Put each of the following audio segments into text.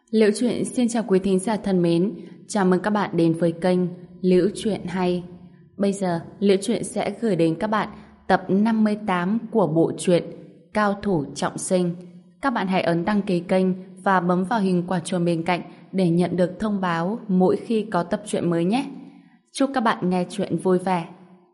Liễu Chuyện xin chào quý thính giả thân mến, chào mừng các bạn đến với kênh Liễu Chuyện Hay. Bây giờ, Liễu Chuyện sẽ gửi đến các bạn tập 58 của bộ truyện Cao Thủ Trọng Sinh. Các bạn hãy ấn đăng ký kênh và bấm vào hình quả chuông bên cạnh để nhận được thông báo mỗi khi có tập truyện mới nhé. Chúc các bạn nghe truyện vui vẻ.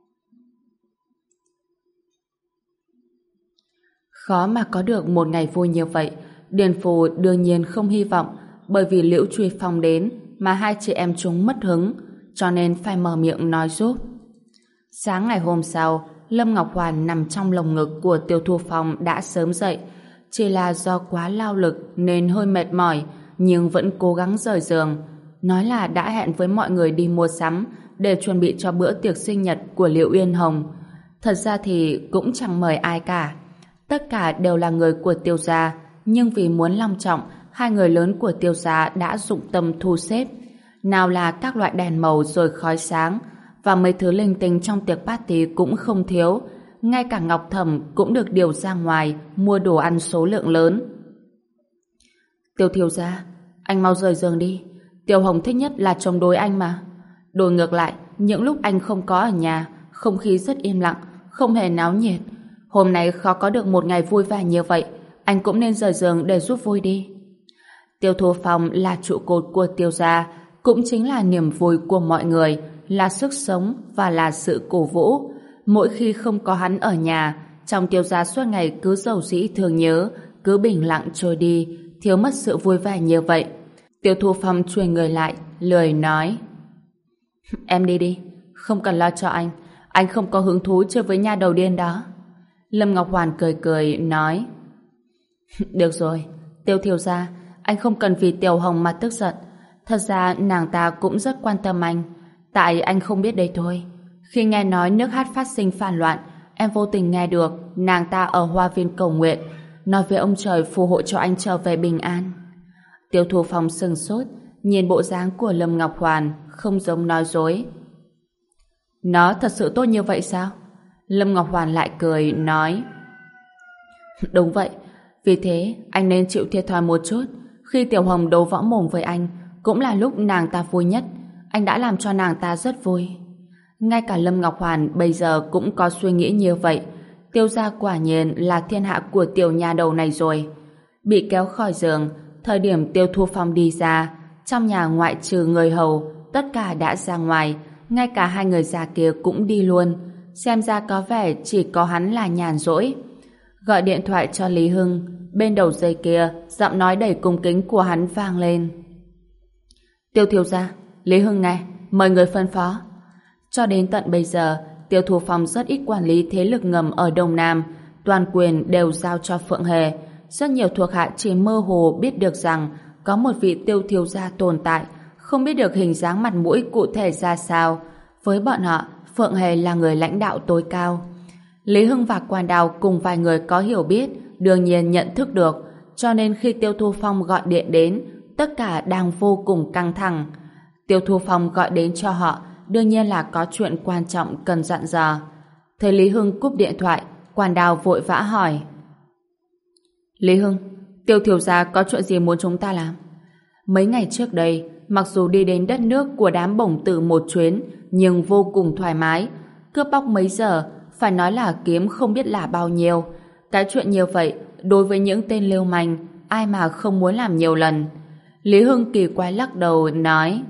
Khó mà có được một ngày vui như vậy, Điền Phù đương nhiên không hy vọng bởi vì Liễu Truy Phong đến mà hai chị em chúng mất hứng, cho nên phải mở miệng nói giúp. Sáng ngày hôm sau, Lâm Ngọc Hoàn nằm trong lồng ngực của Tiêu Thu Phong đã sớm dậy, chỉ là do quá lao lực nên hơi mệt mỏi, nhưng vẫn cố gắng rời giường. Nói là đã hẹn với mọi người đi mua sắm để chuẩn bị cho bữa tiệc sinh nhật của Liễu Uyên Hồng. Thật ra thì cũng chẳng mời ai cả. Tất cả đều là người của Tiêu gia, nhưng vì muốn long trọng, hai người lớn của Tiêu gia đã dụng tâm thu xếp. Nào là các loại đèn màu rồi khói sáng, và mấy thứ linh tinh trong tiệc party cũng không thiếu. Ngay cả Ngọc Thẩm cũng được điều ra ngoài mua đồ ăn số lượng lớn. Tiêu thiếu gia, anh mau rời giường đi. Tiêu Hồng thích nhất là chống đối anh mà. Đổi ngược lại, những lúc anh không có ở nhà, không khí rất im lặng, không hề náo nhiệt. Hôm nay khó có được một ngày vui vẻ như vậy, anh cũng nên rời giường để giúp vui đi. Tiêu Thu Phong là trụ cột của Tiêu gia, cũng chính là niềm vui của mọi người, là sức sống và là sự cổ vũ. Mỗi khi không có hắn ở nhà, trong Tiêu gia suốt ngày cứ dầu dĩ thương nhớ, cứ bình lặng trôi đi, thiếu mất sự vui vẻ như vậy. Tiêu Thu Phong chùi người lại, lười nói: Em đi đi, không cần lo cho anh không có hứng thú chơi với nha đầu điên đó. Lâm Ngọc Hoàn cười cười nói: Được rồi, Tiêu thiếu gia, anh không cần vì Tiểu Hồng mà tức giận. Thật ra nàng ta cũng rất quan tâm anh, tại anh không biết đây thôi. Khi nghe nói nước hát phát sinh phản loạn, em vô tình nghe được nàng ta ở hoa viên cầu nguyện, nói với ông trời phù hộ cho anh trở về bình an. Tiêu Thu Phong sừng sốt, nhìn bộ dáng của Lâm Ngọc Hoàn không giống nói dối. Nó thật sự tốt như vậy sao? Lâm Ngọc Hoàn lại cười nói: Đúng vậy, vì thế anh nên chịu thiệt thòi một chút. Khi Tiểu Hồng đấu võ mồm với anh cũng là lúc nàng ta vui nhất. Anh đã làm cho nàng ta rất vui. Ngay cả Lâm Ngọc Hoàn bây giờ cũng có suy nghĩ như vậy. Tiêu gia quả nhiên là thiên hạ của tiểu nhà đầu này rồi. Bị kéo khỏi giường, thời điểm Tiêu Thu Phong đi ra, trong nhà ngoại trừ người hầu, tất cả đã ra ngoài, ngay cả hai người già kia cũng đi luôn. Xem ra có vẻ chỉ có hắn là nhàn rỗi. Gọi điện thoại cho Lý Hưng, bên đầu dây kia giọng nói đầy cung kính của hắn vang lên: Tiêu thiếu gia, Lý Hưng nghe, mời người phân phó. Cho đến tận bây giờ, Tiêu Thu Phong rất ít quản lý thế lực ngầm ở Đông Nam, toàn quyền đều giao cho Phượng Hề. Rất nhiều thuộc hạ chỉ mơ hồ biết được rằng có một vị Tiêu thiếu gia tồn tại, không biết được hình dáng mặt mũi cụ thể ra sao. Với bọn họ, Phượng Hề là người lãnh đạo tối cao. Lý Hưng và Quan Đào cùng vài người có hiểu biết đương nhiên nhận thức được, cho nên khi Tiêu Thu Phong gọi điện đến, tất cả đang vô cùng căng thẳng. Tiêu Thu Phong gọi đến cho họ đương nhiên là có chuyện quan trọng cần dặn dò. Thấy Lý Hưng cúp điện thoại, Quan Đào vội vã hỏi: Lý Hưng, Tiêu thiếu gia có chuyện gì muốn chúng ta làm? Mấy ngày trước đây, mặc dù đi đến đất nước của đám bổng tử một chuyến, nhưng vô cùng thoải mái. Cướp bóc mấy giờ, phải nói là kiếm không biết là bao nhiêu. Cái chuyện như vậy, đối với những tên lưu manh, ai mà không muốn làm nhiều lần. Lý Hưng kỳ quái lắc đầu nói: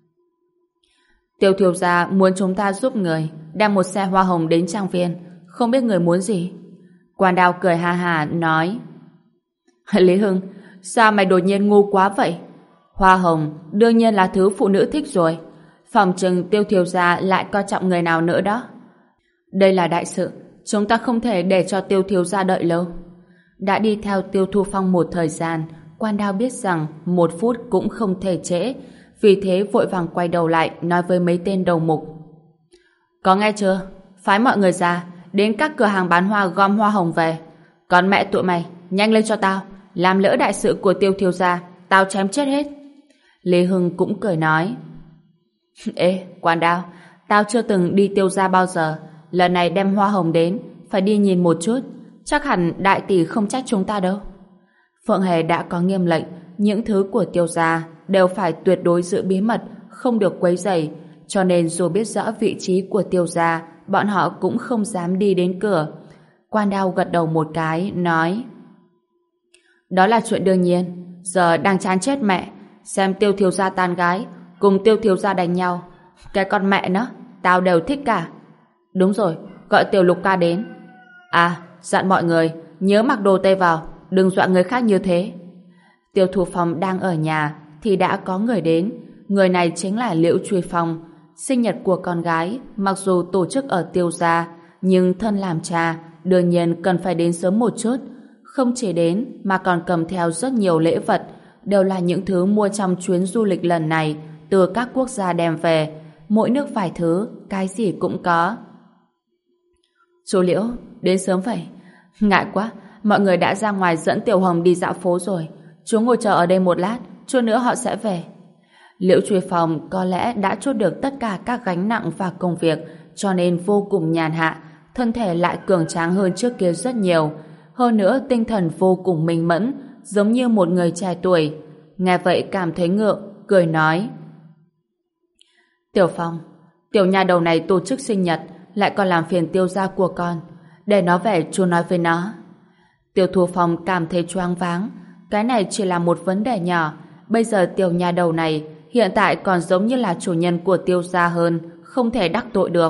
Tiêu thiếu gia muốn chúng ta giúp người đem một xe hoa hồng đến trang viên, không biết người muốn gì. Quan Đào cười ha hà nói: Lý Hưng, sao mày đột nhiên ngu quá vậy? Hoa hồng đương nhiên là thứ phụ nữ thích rồi. Phòng chừng Tiêu thiếu gia lại coi trọng người nào nữa đó. Đây là đại sự, chúng ta không thể để cho Tiêu thiếu gia đợi lâu. Đã đi theo Tiêu Thu Phong một thời gian, Quan Đao biết rằng 1 phút cũng không thể trễ, vì thế vội vàng quay đầu lại nói với mấy tên đầu mục: Có nghe chưa? Phái mọi người ra đến các cửa hàng bán hoa gom hoa hồng về. Còn mẹ tụi mày, nhanh lên cho tao, làm lỡ đại sự của Tiêu thiếu gia, tao chém chết hết. Lý Hưng cũng cười nói: Ê, Quan Đao, tao chưa từng đi Tiêu gia bao giờ, lần này đem hoa hồng đến, phải đi nhìn một chút, chắc hẳn đại tỷ không trách chúng ta đâu. Phượng Hề đã có nghiêm lệnh, những thứ của Tiêu gia đều phải tuyệt đối giữ bí mật, không được quấy rầy, cho nên dù biết rõ vị trí của Tiêu gia, bọn họ cũng không dám đi đến cửa. Quan Đao gật đầu một cái, nói: đó là chuyện đương nhiên, giờ đang chán chết mẹ, xem Tiêu thiếu gia tán gái, cùng Tiêu thiếu gia đánh nhau. Cái con mẹ nó, tao đều thích cả. Đúng rồi, gọi Tiểu Lục ca đến. À, dặn mọi người, nhớ mặc đồ tây vào, đừng dọa người khác như thế. Tiêu Thu Phong đang ở nhà thì đã có người đến. Người này chính là Liễu Truy Phong. Sinh nhật của con gái, mặc dù tổ chức ở Tiêu gia, nhưng thân làm cha, đương nhiên cần phải đến sớm một chút. Không chỉ đến mà còn cầm theo rất nhiều lễ vật, đều là những thứ mua trong chuyến du lịch lần này từ các quốc gia đem về. Mỗi nước vài thứ, cái gì cũng có. Chú Liễu, đến sớm vậy. Ngại quá, mọi người đã ra ngoài dẫn Tiểu Hồng đi dạo phố rồi. Chú ngồi chờ ở đây một lát, chút nữa họ sẽ về. Liễu Truy Phong có lẽ đã chốt được tất cả các gánh nặng và công việc, cho nên vô cùng nhàn hạ, thân thể lại cường tráng hơn trước kia rất nhiều. Hơn nữa tinh thần vô cùng minh mẫn, giống như một người trẻ tuổi. Nghe vậy cảm thấy ngượng, cười nói: Tiểu Phong, tiểu nhà đầu này tổ chức sinh nhật, lại còn làm phiền Tiêu gia của con. Để nó về chú nói với nó. Tiêu Thu Phong cảm thấy choáng váng. Cái này chỉ là một vấn đề nhỏ. Bây giờ tiểu nhà đầu này hiện tại còn giống như là chủ nhân của Tiêu gia hơn, không thể đắc tội được.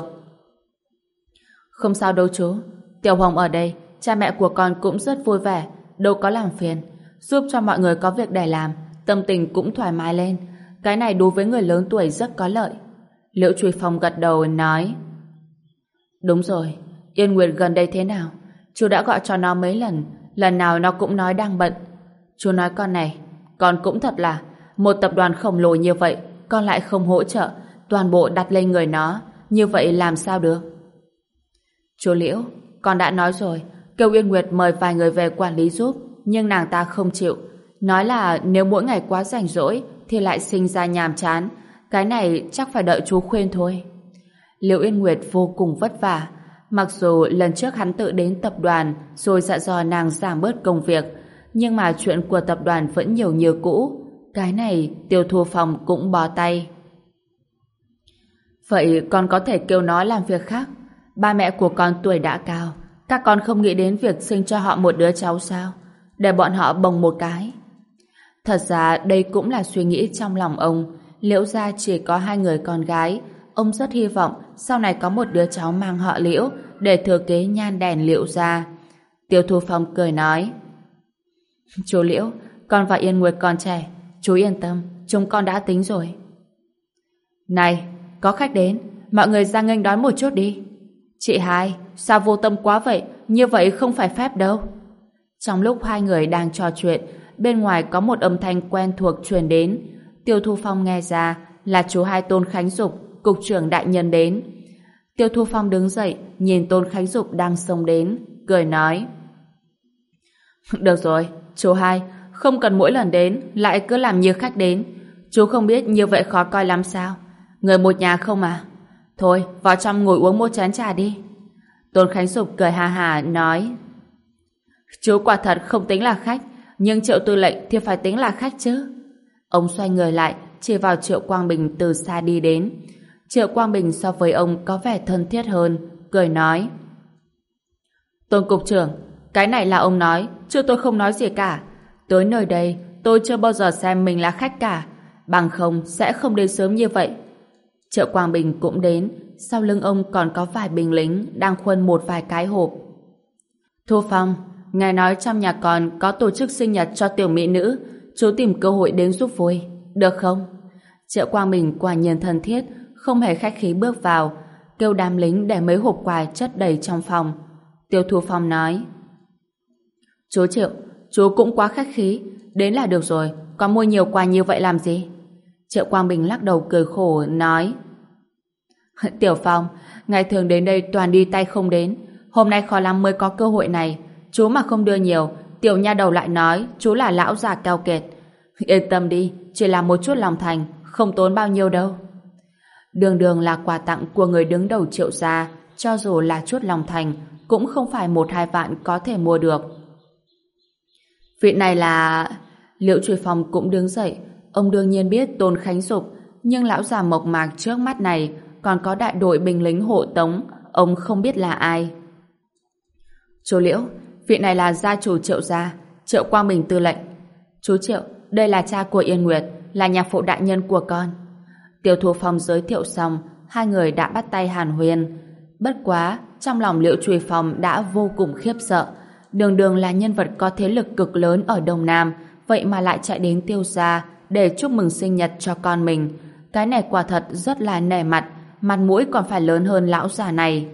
Không sao đâu chú, Tiểu Hồng ở đây, cha mẹ của con cũng rất vui vẻ, đâu có làm phiền, giúp cho mọi người có việc để làm, tâm tình cũng thoải mái lên. Cái này đối với người lớn tuổi rất có lợi. Liễu Truy Phong gật đầu nói: đúng rồi, Yên Nguyệt gần đây thế nào? Chú đã gọi cho nó mấy lần, lần nào nó cũng nói đang bận. Chú nói con này, con cũng thật là một tập đoàn khổng lồ như vậy, con lại không hỗ trợ, toàn bộ đặt lên người nó, như vậy làm sao được? Chú Liễu, con đã nói rồi, kêu Yên Nguyệt mời vài người về quản lý giúp, nhưng nàng ta không chịu, nói là nếu mỗi ngày quá rảnh rỗi thì lại sinh ra nhàm chán. Cái này chắc phải đợi chú khuyên thôi. Liễu Yên Nguyệt vô cùng vất vả. Mặc dù lần trước hắn tự đến tập đoàn rồi dặn dò nàng giảm bớt công việc, nhưng mà chuyện của tập đoàn vẫn nhiều như cũ. Cái này Tiêu Thu Phong cũng bó tay. Vậy con có thể kêu nó làm việc khác. Ba mẹ của con tuổi đã cao, các con không nghĩ đến việc sinh cho họ một đứa cháu sao? Để bọn họ bồng một cái. Thật ra đây cũng là suy nghĩ trong lòng ông. Liễu gia chỉ có 2 người con gái, ông rất hy vọng sau này có một đứa cháu mang họ Liễu để thừa kế nhan đèn Liễu gia. Tiêu Thu Phong cười nói: chú Liễu, con và Yên Nguyệt còn trẻ, chú yên tâm, chúng con đã tính rồi. Này, có khách đến, mọi người ra nghênh đón một chút đi. Chị hai, sao vô tâm quá vậy, như vậy không phải phép đâu. Trong lúc 2 người đang trò chuyện, bên ngoài có một âm thanh quen thuộc truyền đến. Tiêu Thu Phong nghe ra là chú hai Tôn Khánh Dục, cục trưởng đại nhân đến. Tiêu Thu Phong đứng dậy, nhìn Tôn Khánh Dục đang xông đến, cười nói: được rồi, chú hai, không cần mỗi lần đến lại cứ làm như khách đến. Chú không biết như vậy khó coi lắm sao? Người một nhà không à? Thôi, vào trong ngồi uống một chén trà đi. Tôn Khánh Dục cười ha hà nói: chú quả thật không tính là khách, nhưng Triệu tư lệnh thì phải tính là khách chứ. Ông xoay người lại, chỉ vào Triệu Quang Bình từ xa đi đến. Triệu Quang Bình so với ông có vẻ thân thiết hơn, cười nói: Tôn cục trưởng, cái này là ông nói, chứ tôi không nói gì cả. Tới nơi đây, tôi chưa bao giờ xem mình là khách cả, bằng không sẽ không đến sớm như vậy. Triệu Quang Bình cũng đến, sau lưng ông còn có vài binh lính đang khuân một vài cái hộp. Thu Phong, ngài nói trong nhà con có tổ chức sinh nhật cho tiểu mỹ nữ, chú tìm cơ hội đến giúp vui, được không? Triệu Quang Bình quả nhiên thân thiết, không hề khách khí bước vào, kêu đám lính để mấy hộp quà chất đầy trong phòng. Tiêu Thu Phong nói: chú Triệu, chú cũng quá khách khí, đến là được rồi, có mua nhiều quà như vậy làm gì? Triệu Quang Bình lắc đầu cười khổ nói: Tiểu Phong, ngày thường đến đây toàn đi tay không đến, hôm nay khó lắm mới có cơ hội này, chú mà không đưa nhiều, tiểu nha đầu lại nói chú là lão già keo kiệt. Yên tâm đi, chỉ là một chút lòng thành, không tốn bao nhiêu đâu. Đường đường là quà tặng của người đứng đầu Triệu gia, cho dù là chút lòng thành cũng không phải 1-2 vạn có thể mua được. Vị này là... Liễu Truy Phong cũng đứng dậy. Ông đương nhiên biết Tôn Khánh Dục, nhưng lão già mộc mạc trước mắt này còn có đại đội binh lính hộ tống, ông không biết là ai. Chú Liễu, vị này là gia chủ Triệu gia, Triệu Quang Bình tư lệnh. Chú Triệu, đây là cha của Yên Nguyệt, là nhạc phụ đại nhân của con. Tiêu Thu Phong giới thiệu xong, hai người đã bắt tay hàn huyên. Bất quá, trong lòng Liễu Truy Phong đã vô cùng khiếp sợ. Đường đường là nhân vật có thế lực cực lớn ở Đông Nam, vậy mà lại chạy đến Tiêu gia để chúc mừng sinh nhật cho con mình. Cái này quả thật rất là nể mặt, mặt mũi còn phải lớn hơn lão già này.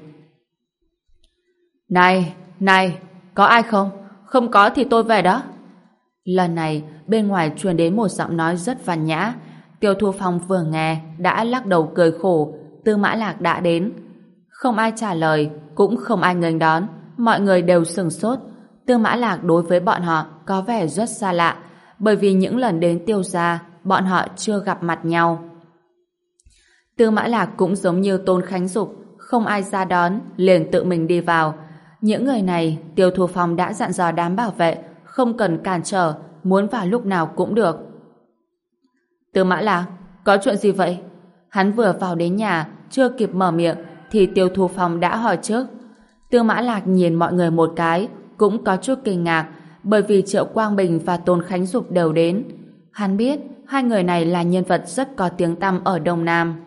Này, có ai không? Không có thì tôi về đó. Lần này, bên ngoài truyền đến một giọng nói rất văn nhã. Tiêu Thu Phong vừa nghe, đã lắc đầu cười khổ. Tư Mã Lạc đã đến. Không ai trả lời, cũng không ai nghênh đón. Mọi người đều sửng sốt. Tư Mã Lạc đối với bọn họ có vẻ rất xa lạ, bởi vì những lần đến Tiêu gia, bọn họ chưa gặp mặt nhau. Tư Mã Lạc cũng giống như Tôn Khánh Dục, không ai ra đón, liền tự mình đi vào. Những người này, Tiêu Thu Phong đã dặn dò đám bảo vệ, không cần cản trở, muốn vào lúc nào cũng được. Tư Mã Lạc, có chuyện gì vậy? Hắn vừa vào đến nhà, chưa kịp mở miệng, thì Tiêu Thu Phong đã hỏi trước. Tư Mã Lạc nhìn mọi người một cái, cũng có chút kinh ngạc, bởi vì Triệu Quang Bình và Tôn Khánh Dục đều đến. Hắn biết, hai người này là nhân vật rất có tiếng tăm ở Đông Nam.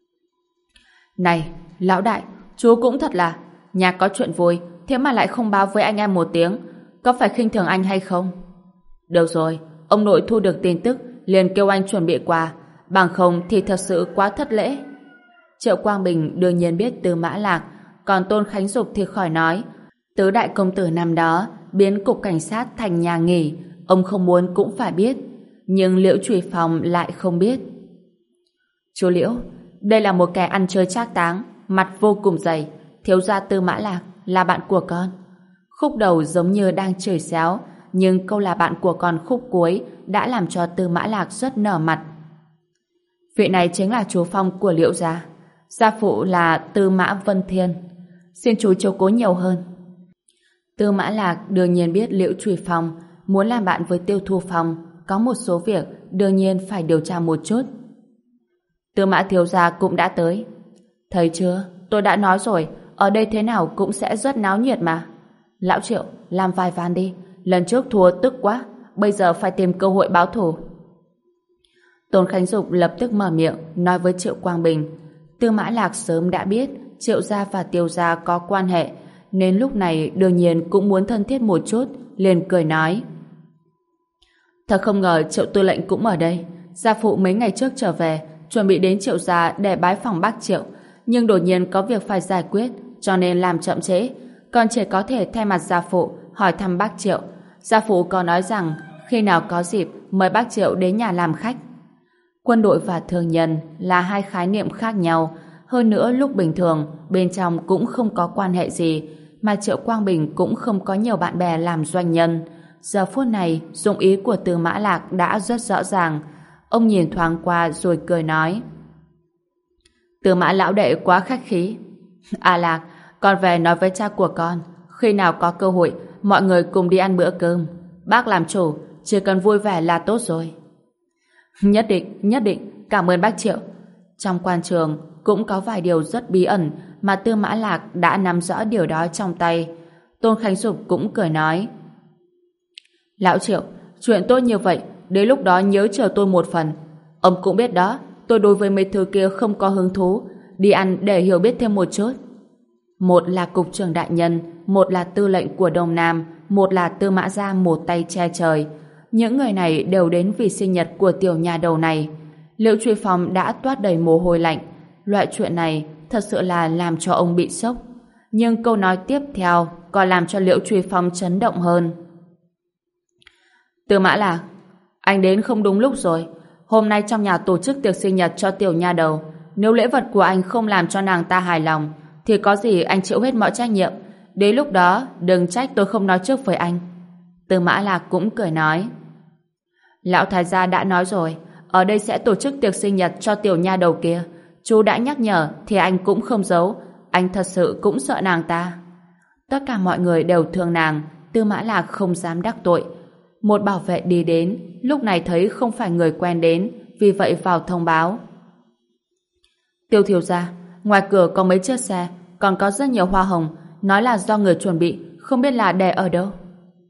Này, lão đại, chú cũng thật là, nhà có chuyện vui, thế mà lại không báo với anh em một tiếng, có phải khinh thường anh hay không? Được rồi, ông nội thu được tin tức, liền kêu anh chuẩn bị quà, bằng không thì thật sự quá thất lễ. Triệu Quang Bình đương nhiên biết Tư Mã Lạc, còn Tôn Khánh Dục thì khỏi nói. Tứ đại công tử năm đó biến cục cảnh sát thành nhà nghỉ, ông không muốn cũng phải biết, nhưng Liễu Truy Phong lại không biết. Chú Liễu, đây là một kẻ ăn chơi trác táng, mặt vô cùng dày, thiếu gia Tư Mã Lạc là bạn của con. Khúc đầu giống như đang chửi xéo, nhưng câu là bạn của con khúc cuối đã làm cho Tư Mã Lạc rất nở mặt. Vị này chính là chú Phong của Liễu gia, gia phụ là Tư Mã Vân Thiên, xin chú chiếu cố nhiều hơn. Tư Mã Lạc đương nhiên biết Liễu Truy Phong muốn làm bạn với Tiêu Thu Phong, có một số việc đương nhiên phải điều tra một chút. Tư Mã thiếu gia cũng đã tới. Thấy chưa, tôi đã nói rồi, ở đây thế nào cũng sẽ rất náo nhiệt mà. Lão Triệu, làm vài ván đi, lần trước thua tức quá, bây giờ phải tìm cơ hội báo thù. Tôn Khánh Dục lập tức mở miệng nói với Triệu Quang Bình. Tư Mã Lạc sớm đã biết Triệu gia và Tiêu gia có quan hệ, nên lúc này đương nhiên cũng muốn thân thiết một chút, liền cười nói. Thật không ngờ Triệu tư lệnh cũng ở đây. Gia phụ mấy ngày trước trở về, chuẩn bị đến Triệu gia để bái phỏng bác Triệu, nhưng đột nhiên có việc phải giải quyết, cho nên làm chậm trễ. Con chỉ có thể thay mặt gia phụ hỏi thăm bác Triệu. Gia phụ có nói rằng khi nào có dịp mời bác Triệu đến nhà làm khách. Quân đội và thương nhân là hai khái niệm khác nhau, hơn nữa lúc bình thường bên trong cũng không có quan hệ gì, mà Triệu Quang Bình cũng không có nhiều bạn bè làm doanh nhân. Giờ phút này dụng ý của Tư Mã Lạc đã rất rõ ràng. Ông nhìn thoáng qua rồi cười nói. Tư Mã lão đệ quá khách khí. À Lạc, con về nói với cha của con, khi nào có cơ hội mọi người cùng đi ăn bữa cơm. Bác làm chủ, chỉ cần vui vẻ là tốt rồi. Nhất định, cảm ơn bác Triệu. Trong quan trường cũng có vài điều rất bí ẩn mà Tư Mã Lạc đã nắm rõ điều đó trong tay. Tôn Khánh Dục cũng cười nói. Lão Triệu, chuyện tốt như vậy, đến lúc đó nhớ chờ tôi một phần. Ông cũng biết đó, tôi đối với mấy thứ kia không có hứng thú, đi ăn để hiểu biết thêm một chút. Một là cục trưởng đại nhân, một là tư lệnh của Đông Nam, một là Tư Mã gia một tay che trời. Những người này đều đến vì sinh nhật của tiểu nhà đầu này. Liễu Truy Phong đã toát đầy mồ hôi lạnh. Loại chuyện này thật sự là làm cho ông bị sốc. Nhưng câu nói tiếp theo còn làm cho Liễu Truy Phong chấn động hơn. Tư Mã Lạc, anh đến không đúng lúc rồi. Hôm nay trong nhà tổ chức tiệc sinh nhật cho tiểu nha đầu. Nếu lễ vật của anh không làm cho nàng ta hài lòng, thì có gì anh chịu hết mọi trách nhiệm. Đến lúc đó đừng trách tôi không nói trước với anh. Tư Mã Lạc cũng cười nói. Lão thái gia đã nói rồi, ở đây sẽ tổ chức tiệc sinh nhật cho tiểu nha đầu kia. Chú đã nhắc nhở thì anh cũng không giấu. Anh thật sự cũng sợ nàng ta. Tất cả mọi người đều thương nàng. Tư Mã Lạc không dám đắc tội. Một bảo vệ đi đến, lúc này thấy không phải người quen đến, vì vậy vào thông báo. Tiêu thiếu gia, ngoài cửa có mấy chiếc xe, còn có rất nhiều hoa hồng, nói là do người chuẩn bị, không biết là để ở đâu.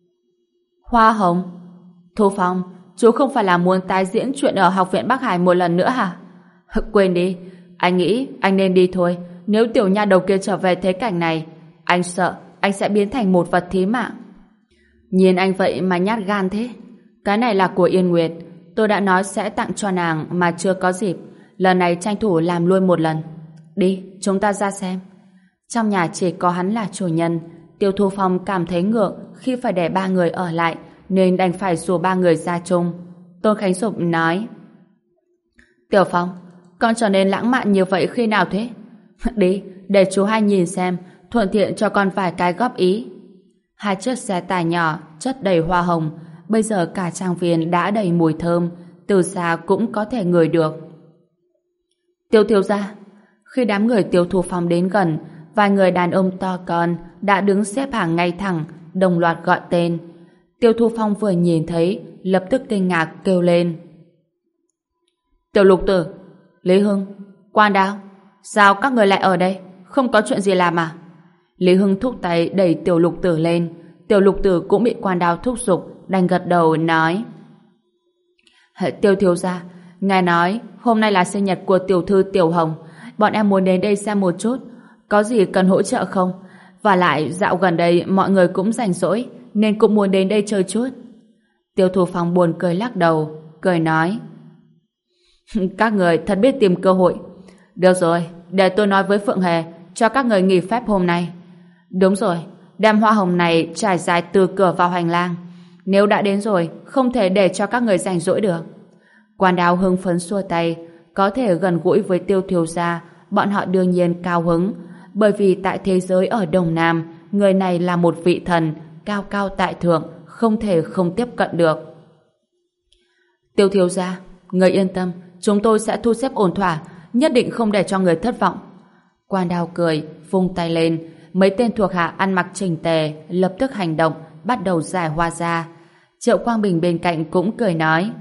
Hoa hồng? Thu Phong, chú không phải là muốn tái diễn chuyện ở Học viện Bắc Hải một lần nữa hả? Quên đi, anh nghĩ anh nên đi thôi. Nếu tiểu nha đầu kia trở về thế cảnh này, anh sợ anh sẽ biến thành một vật thí mạng. Nhìn anh vậy mà nhát gan thế. Cái này là của Yên Nguyệt, tôi đã nói sẽ tặng cho nàng mà chưa có dịp. Lần này tranh thủ làm luôn một lần. Đi, chúng ta ra xem. Trong nhà chỉ có hắn là chủ nhân. Tiêu Thu Phong cảm thấy ngượng khi phải để ba người ở lại, nên đành phải rủ ba người ra chung. Tôn Khánh Dục nói: Tiểu Phong, con trở nên lãng mạn như vậy khi nào thế? Đi, để chú hai nhìn xem, thuận tiện cho con vài cái góp ý. Hai chiếc xe tải nhỏ chất đầy hoa hồng, bây giờ cả trang viên đã đầy mùi thơm, từ xa cũng có thể ngửi được. Tiêu thiếu gia. Khi đám người Tiêu Thu Phong đến gần, vài người đàn ông to con đã đứng xếp hàng ngay thẳng, đồng loạt gọi tên. Tiêu Thu Phong vừa nhìn thấy, lập tức kinh ngạc kêu lên: Tiểu Lục Tử, Lý Hưng, Quan Đao, sao các người lại ở đây? Không có chuyện gì làm à? Lý Hưng thúc tay đẩy Tiểu Lục Tử lên. Tiểu Lục Tử cũng bị Quan Đao thúc giục, đành gật đầu nói: Tiêu thiếu gia, ngài nói hôm nay là sinh nhật của tiểu thư Tiểu Hồng, bọn em muốn đến đây xem một chút, có gì cần hỗ trợ không? Và lại dạo gần đây mọi người cũng rảnh rỗi, nên cũng muốn đến đây chơi chút. Tiêu Thu Phong buồn cười lắc đầu, cười nói: Các người thật biết tìm cơ hội. Được rồi, để tôi nói với Phượng Hề cho các người nghỉ phép hôm nay. Đúng rồi, đem hoa hồng này trải dài từ cửa vào hành lang. Nếu đã đến rồi, không thể để cho các người rảnh rỗi được. Quan Đao hưng phấn xua tay, có thể gần gũi với Tiêu thiếu gia, bọn họ đương nhiên cao hứng, bởi vì tại thế giới ở Đông Nam, người này là một vị thần, cao cao tại thượng, không thể không tiếp cận được. Tiêu thiếu gia, người yên tâm, chúng tôi sẽ thu xếp ổn thỏa, nhất định không để cho người thất vọng. Quan Đao cười, vung tay lên, mấy tên thuộc hạ ăn mặc chỉnh tề, lập tức hành động, bắt đầu giải hoa ra. Triệu Quang Bình bên cạnh cũng cười nói: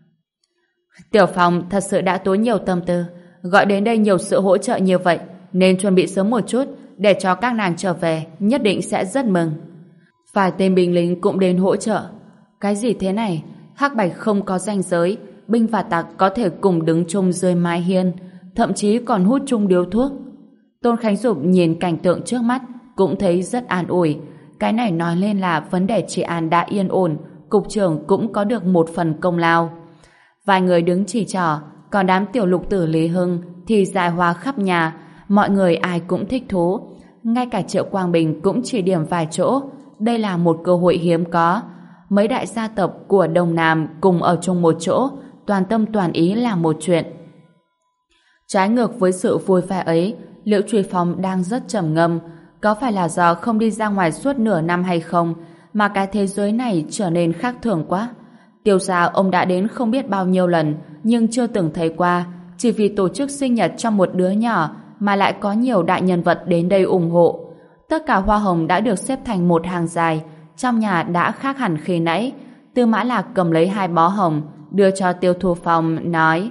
Tiểu Phong thật sự đã tốn nhiều tâm tư, gọi đến đây nhiều sự hỗ trợ như vậy, nên chuẩn bị sớm một chút, để cho các nàng trở về, nhất định sẽ rất mừng. Vài tên binh lính cũng đến hỗ trợ. Cái gì thế này? Hắc Bạch không có ranh giới, binh và tặc có thể cùng đứng chung dưới mái hiên, thậm chí còn hút chung điếu thuốc. Tôn Khánh Dục nhìn cảnh tượng trước mắt, cũng thấy rất an ủi. Cái này nói lên là vấn đề trị an đã yên ổn, cục trưởng cũng có được một phần công lao. Vài người đứng chỉ trỏ, còn đám Tiểu Lục Tử Lý Hưng thì giải hoa khắp nhà, mọi người ai cũng thích thú. Ngay cả Triệu Quang Bình cũng chỉ điểm vài chỗ. Đây là một cơ hội hiếm có. Mấy đại gia tộc của Đông Nam cùng ở chung một chỗ, toàn tâm toàn ý làm một chuyện. Trái ngược với sự vui vẻ ấy, Liễu Truy Phong đang rất trầm ngâm. Có phải là do không đi ra ngoài suốt nửa năm hay không, mà cái thế giới này trở nên khác thường quá? Tiêu gia ông đã đến không biết bao nhiêu lần, nhưng chưa từng thấy qua. Chỉ vì tổ chức sinh nhật cho một đứa nhỏ mà lại có nhiều đại nhân vật đến đây ủng hộ. Tất cả hoa hồng đã được xếp thành một hàng dài, trong nhà đã khác hẳn khi nãy. Tư Mã Lạc cầm lấy 2 bó hồng, đưa cho Tiêu Thu Phong, nói: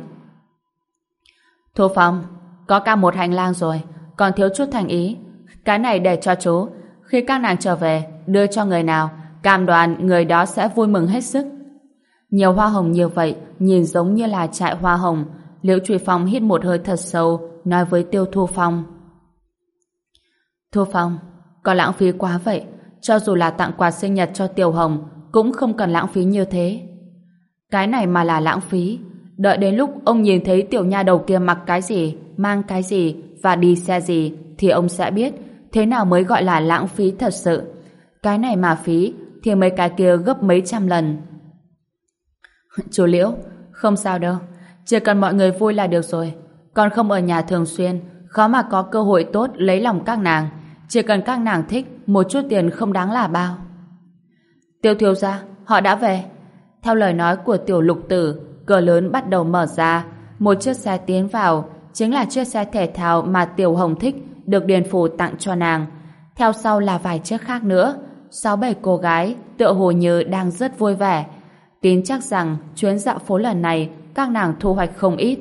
Thu Phong, có cả một hành lang rồi, còn thiếu chút thành ý. Cái này để cho chú, khi các nàng trở về, đưa cho người nào, cam đoan người đó sẽ vui mừng hết sức. Nhiều hoa hồng như vậy, nhìn giống như là trại hoa hồng. Liễu Truy Phong hít một hơi thật sâu, nói với Tiêu Thu Phong: Thu Phong, có lãng phí quá vậy. Cho dù là tặng quà sinh nhật cho Tiểu Hồng, cũng không cần lãng phí như thế. Cái này mà là lãng phí. Đợi đến lúc ông nhìn thấy tiểu nha đầu kia mặc cái gì, mang cái gì và đi xe gì, thì ông sẽ biết thế nào mới gọi là lãng phí thật sự. Cái này mà phí thì mấy cái kia gấp mấy trăm lần. Chú Liễu, không sao đâu, chỉ cần mọi người vui là được rồi. Con không ở nhà thường xuyên, khó mà có cơ hội tốt lấy lòng các nàng. Chỉ cần các nàng thích, một chút tiền không đáng là bao. Tiêu thiếu gia, họ đã về. Theo lời nói của Tiểu Lục Tử, cửa lớn bắt đầu mở ra. Một chiếc xe tiến vào, chính là chiếc xe thể thao mà Tiểu Hồng thích, được Điền Phủ tặng cho nàng. Theo sau là vài chiếc khác nữa. 6-7 cô gái tựa hồ như đang rất vui vẻ. Tin chắc rằng chuyến dạo phố lần này các nàng thu hoạch không ít.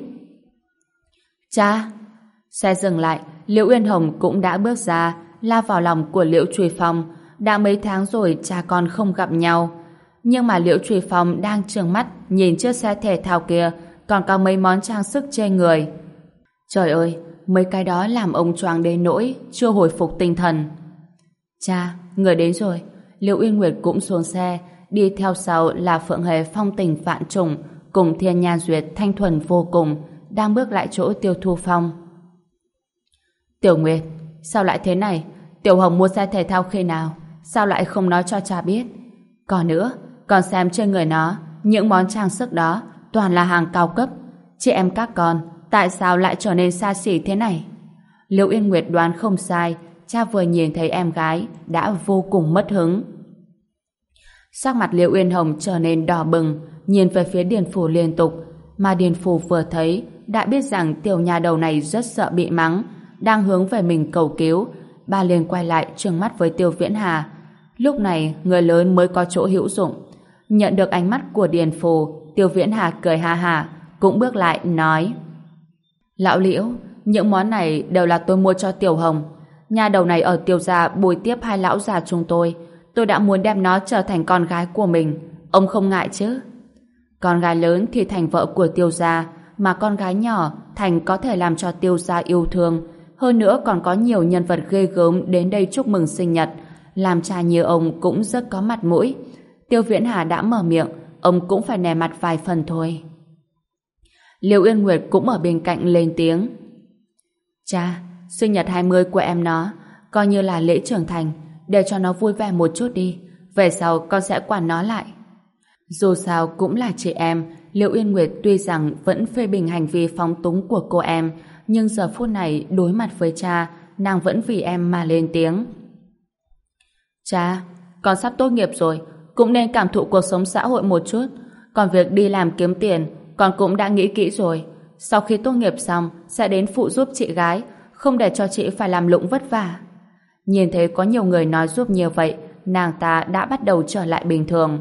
Cha! Xe dừng lại, Liễu Uyên Hồng cũng đã bước ra, lao vào lòng của Liễu Truy Phong. Đã mấy tháng rồi cha con không gặp nhau. Nhưng mà Liễu Truy Phong đang trừng mắt nhìn chiếc xe thể thao kia, còn có mấy món trang sức trên người. Trời ơi, mấy cái đó làm ông choáng đến nỗi chưa hồi phục tinh thần. Cha, người đến rồi. Liễu Uyên Nguyệt cũng xuống xe, đi theo sau là Phượng Hề phong tình vạn trùng cùng Thiên Nha Duyệt thanh thuần vô cùng, đang bước lại chỗ Tiêu Thu Phong. Tiểu Nguyệt, sao lại thế này? Tiểu Hồng mua xe thể thao khi nào? Sao lại không nói cho cha biết? Còn nữa, con xem trên người nó, những món trang sức đó toàn là hàng cao cấp. Chị em các con, tại sao lại trở nên xa xỉ thế này? Liễu Yên Nguyệt đoán không sai, cha vừa nhìn thấy em gái đã vô cùng mất hứng. Sắc mặt Liễu Uyên Hồng trở nên đỏ bừng, nhìn về phía Điền Phủ liên tục, mà Điền Phủ vừa thấy đã biết rằng tiểu nhà đầu này rất sợ bị mắng, đang hướng về mình cầu cứu. Bà liền quay lại trừng mắt với Tiêu Viễn Hà. Lúc này người lớn mới có chỗ hữu dụng. Nhận được ánh mắt của Điền Phủ, Tiêu Viễn Hà cười ha ha, cũng bước lại nói: Lão Liễu, những món này đều là tôi mua cho Tiểu Hồng. Nhà đầu này ở Tiêu gia bồi tiếp hai lão già chúng tôi đã muốn đem nó trở thành con gái của mình. Ông không ngại chứ? Con gái lớn thì thành vợ của Tiêu gia, mà con gái nhỏ thành có thể làm cho Tiêu gia yêu thương. Hơn nữa còn có nhiều nhân vật ghê gớm đến đây chúc mừng sinh nhật, làm cha như ông cũng rất có mặt mũi. Tiêu Viễn Hà đã mở miệng, ông cũng phải nể mặt vài phần thôi. Liễu Uyên Nguyệt cũng ở bên cạnh lên tiếng: Cha, sinh nhật 20 của em nó coi như là lễ trưởng thành, để cho nó vui vẻ một chút đi, về sau con sẽ quản nó lại. Dù sao cũng là chị em, Liễu Uyên Nguyệt tuy rằng vẫn phê bình hành vi phóng túng của cô em, nhưng giờ phút này đối mặt với cha, nàng vẫn vì em mà lên tiếng. Cha, con sắp tốt nghiệp rồi, cũng nên cảm thụ cuộc sống xã hội một chút. Còn việc đi làm kiếm tiền, con cũng đã nghĩ kỹ rồi. Sau khi tốt nghiệp xong, sẽ đến phụ giúp chị gái, không để cho chị phải làm lụng vất vả. Nhìn thấy có nhiều người nói giúp như vậy, nàng ta đã bắt đầu trở lại bình thường.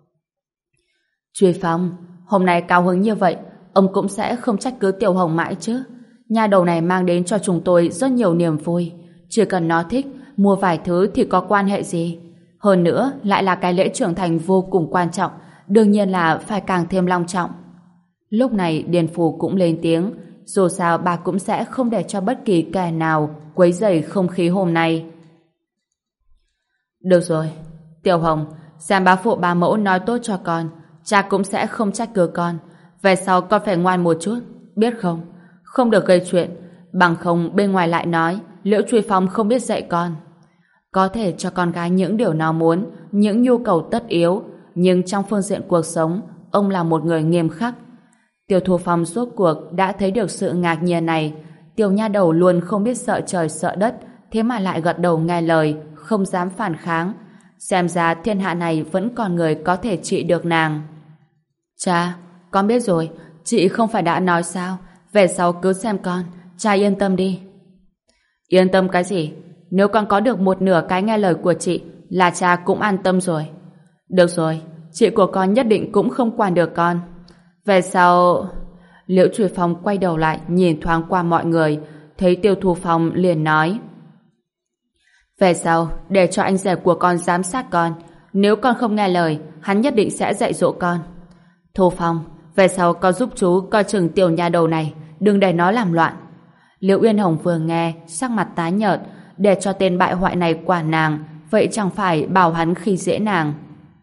Truy Phong, hôm nay cao hứng như vậy, ông cũng sẽ không trách cứ Tiểu Hồng mãi chứ. Nhà đầu này mang đến cho chúng tôi rất nhiều niềm vui. Chỉ cần nó thích, mua vài thứ thì có quan hệ gì. Hơn nữa, lại là cái lễ trưởng thành vô cùng quan trọng, đương nhiên là phải càng thêm long trọng. Lúc này Điền Phù cũng lên tiếng, dù sao bà cũng sẽ không để cho bất kỳ kẻ nào quấy rầy không khí hôm nay. Được rồi, Tiểu Hồng, xem bá phụ bá mẫu nói tốt cho con, cha cũng sẽ không trách cứ con. Về sau con phải ngoan một chút, biết không? Không được gây chuyện, bằng không bên ngoài lại nói Liễu Truy Phong không biết dạy con. Có thể cho con gái những điều nó muốn, những nhu cầu tất yếu, nhưng trong phương diện cuộc sống, ông là một người nghiêm khắc. Tiêu Thu Phong rốt cuộc đã thấy được sự ngạc nhiên này. Tiểu nha đầu luôn không biết sợ trời sợ đất, thế mà lại gật đầu nghe lời, không dám phản kháng. Xem ra thiên hạ này vẫn còn người có thể trị được nàng. Cha, con biết rồi, chị không phải đã nói sao, về sau cứ xem con, cha yên tâm đi. Yên tâm cái gì? Nếu con có được một nửa cái nghe lời của chị, là cha cũng an tâm rồi. Được rồi, chị của con nhất định cũng không quản được con. Về sau... Liễu Truy Phong quay đầu lại nhìn thoáng qua mọi người, thấy Tiêu Thu Phong liền nói: về sau, để cho anh rể của con giám sát con. Nếu con không nghe lời, hắn nhất định sẽ dạy dỗ con. Thu Phong, về sau con giúp chú coi chừng tiểu nha đầu này, đừng để nó làm loạn. Liễu Uyên Hồng vừa nghe, sắc mặt tái nhợt, để cho tên bại hoại này quản nàng, vậy chẳng phải bảo hắn khi dễ nàng.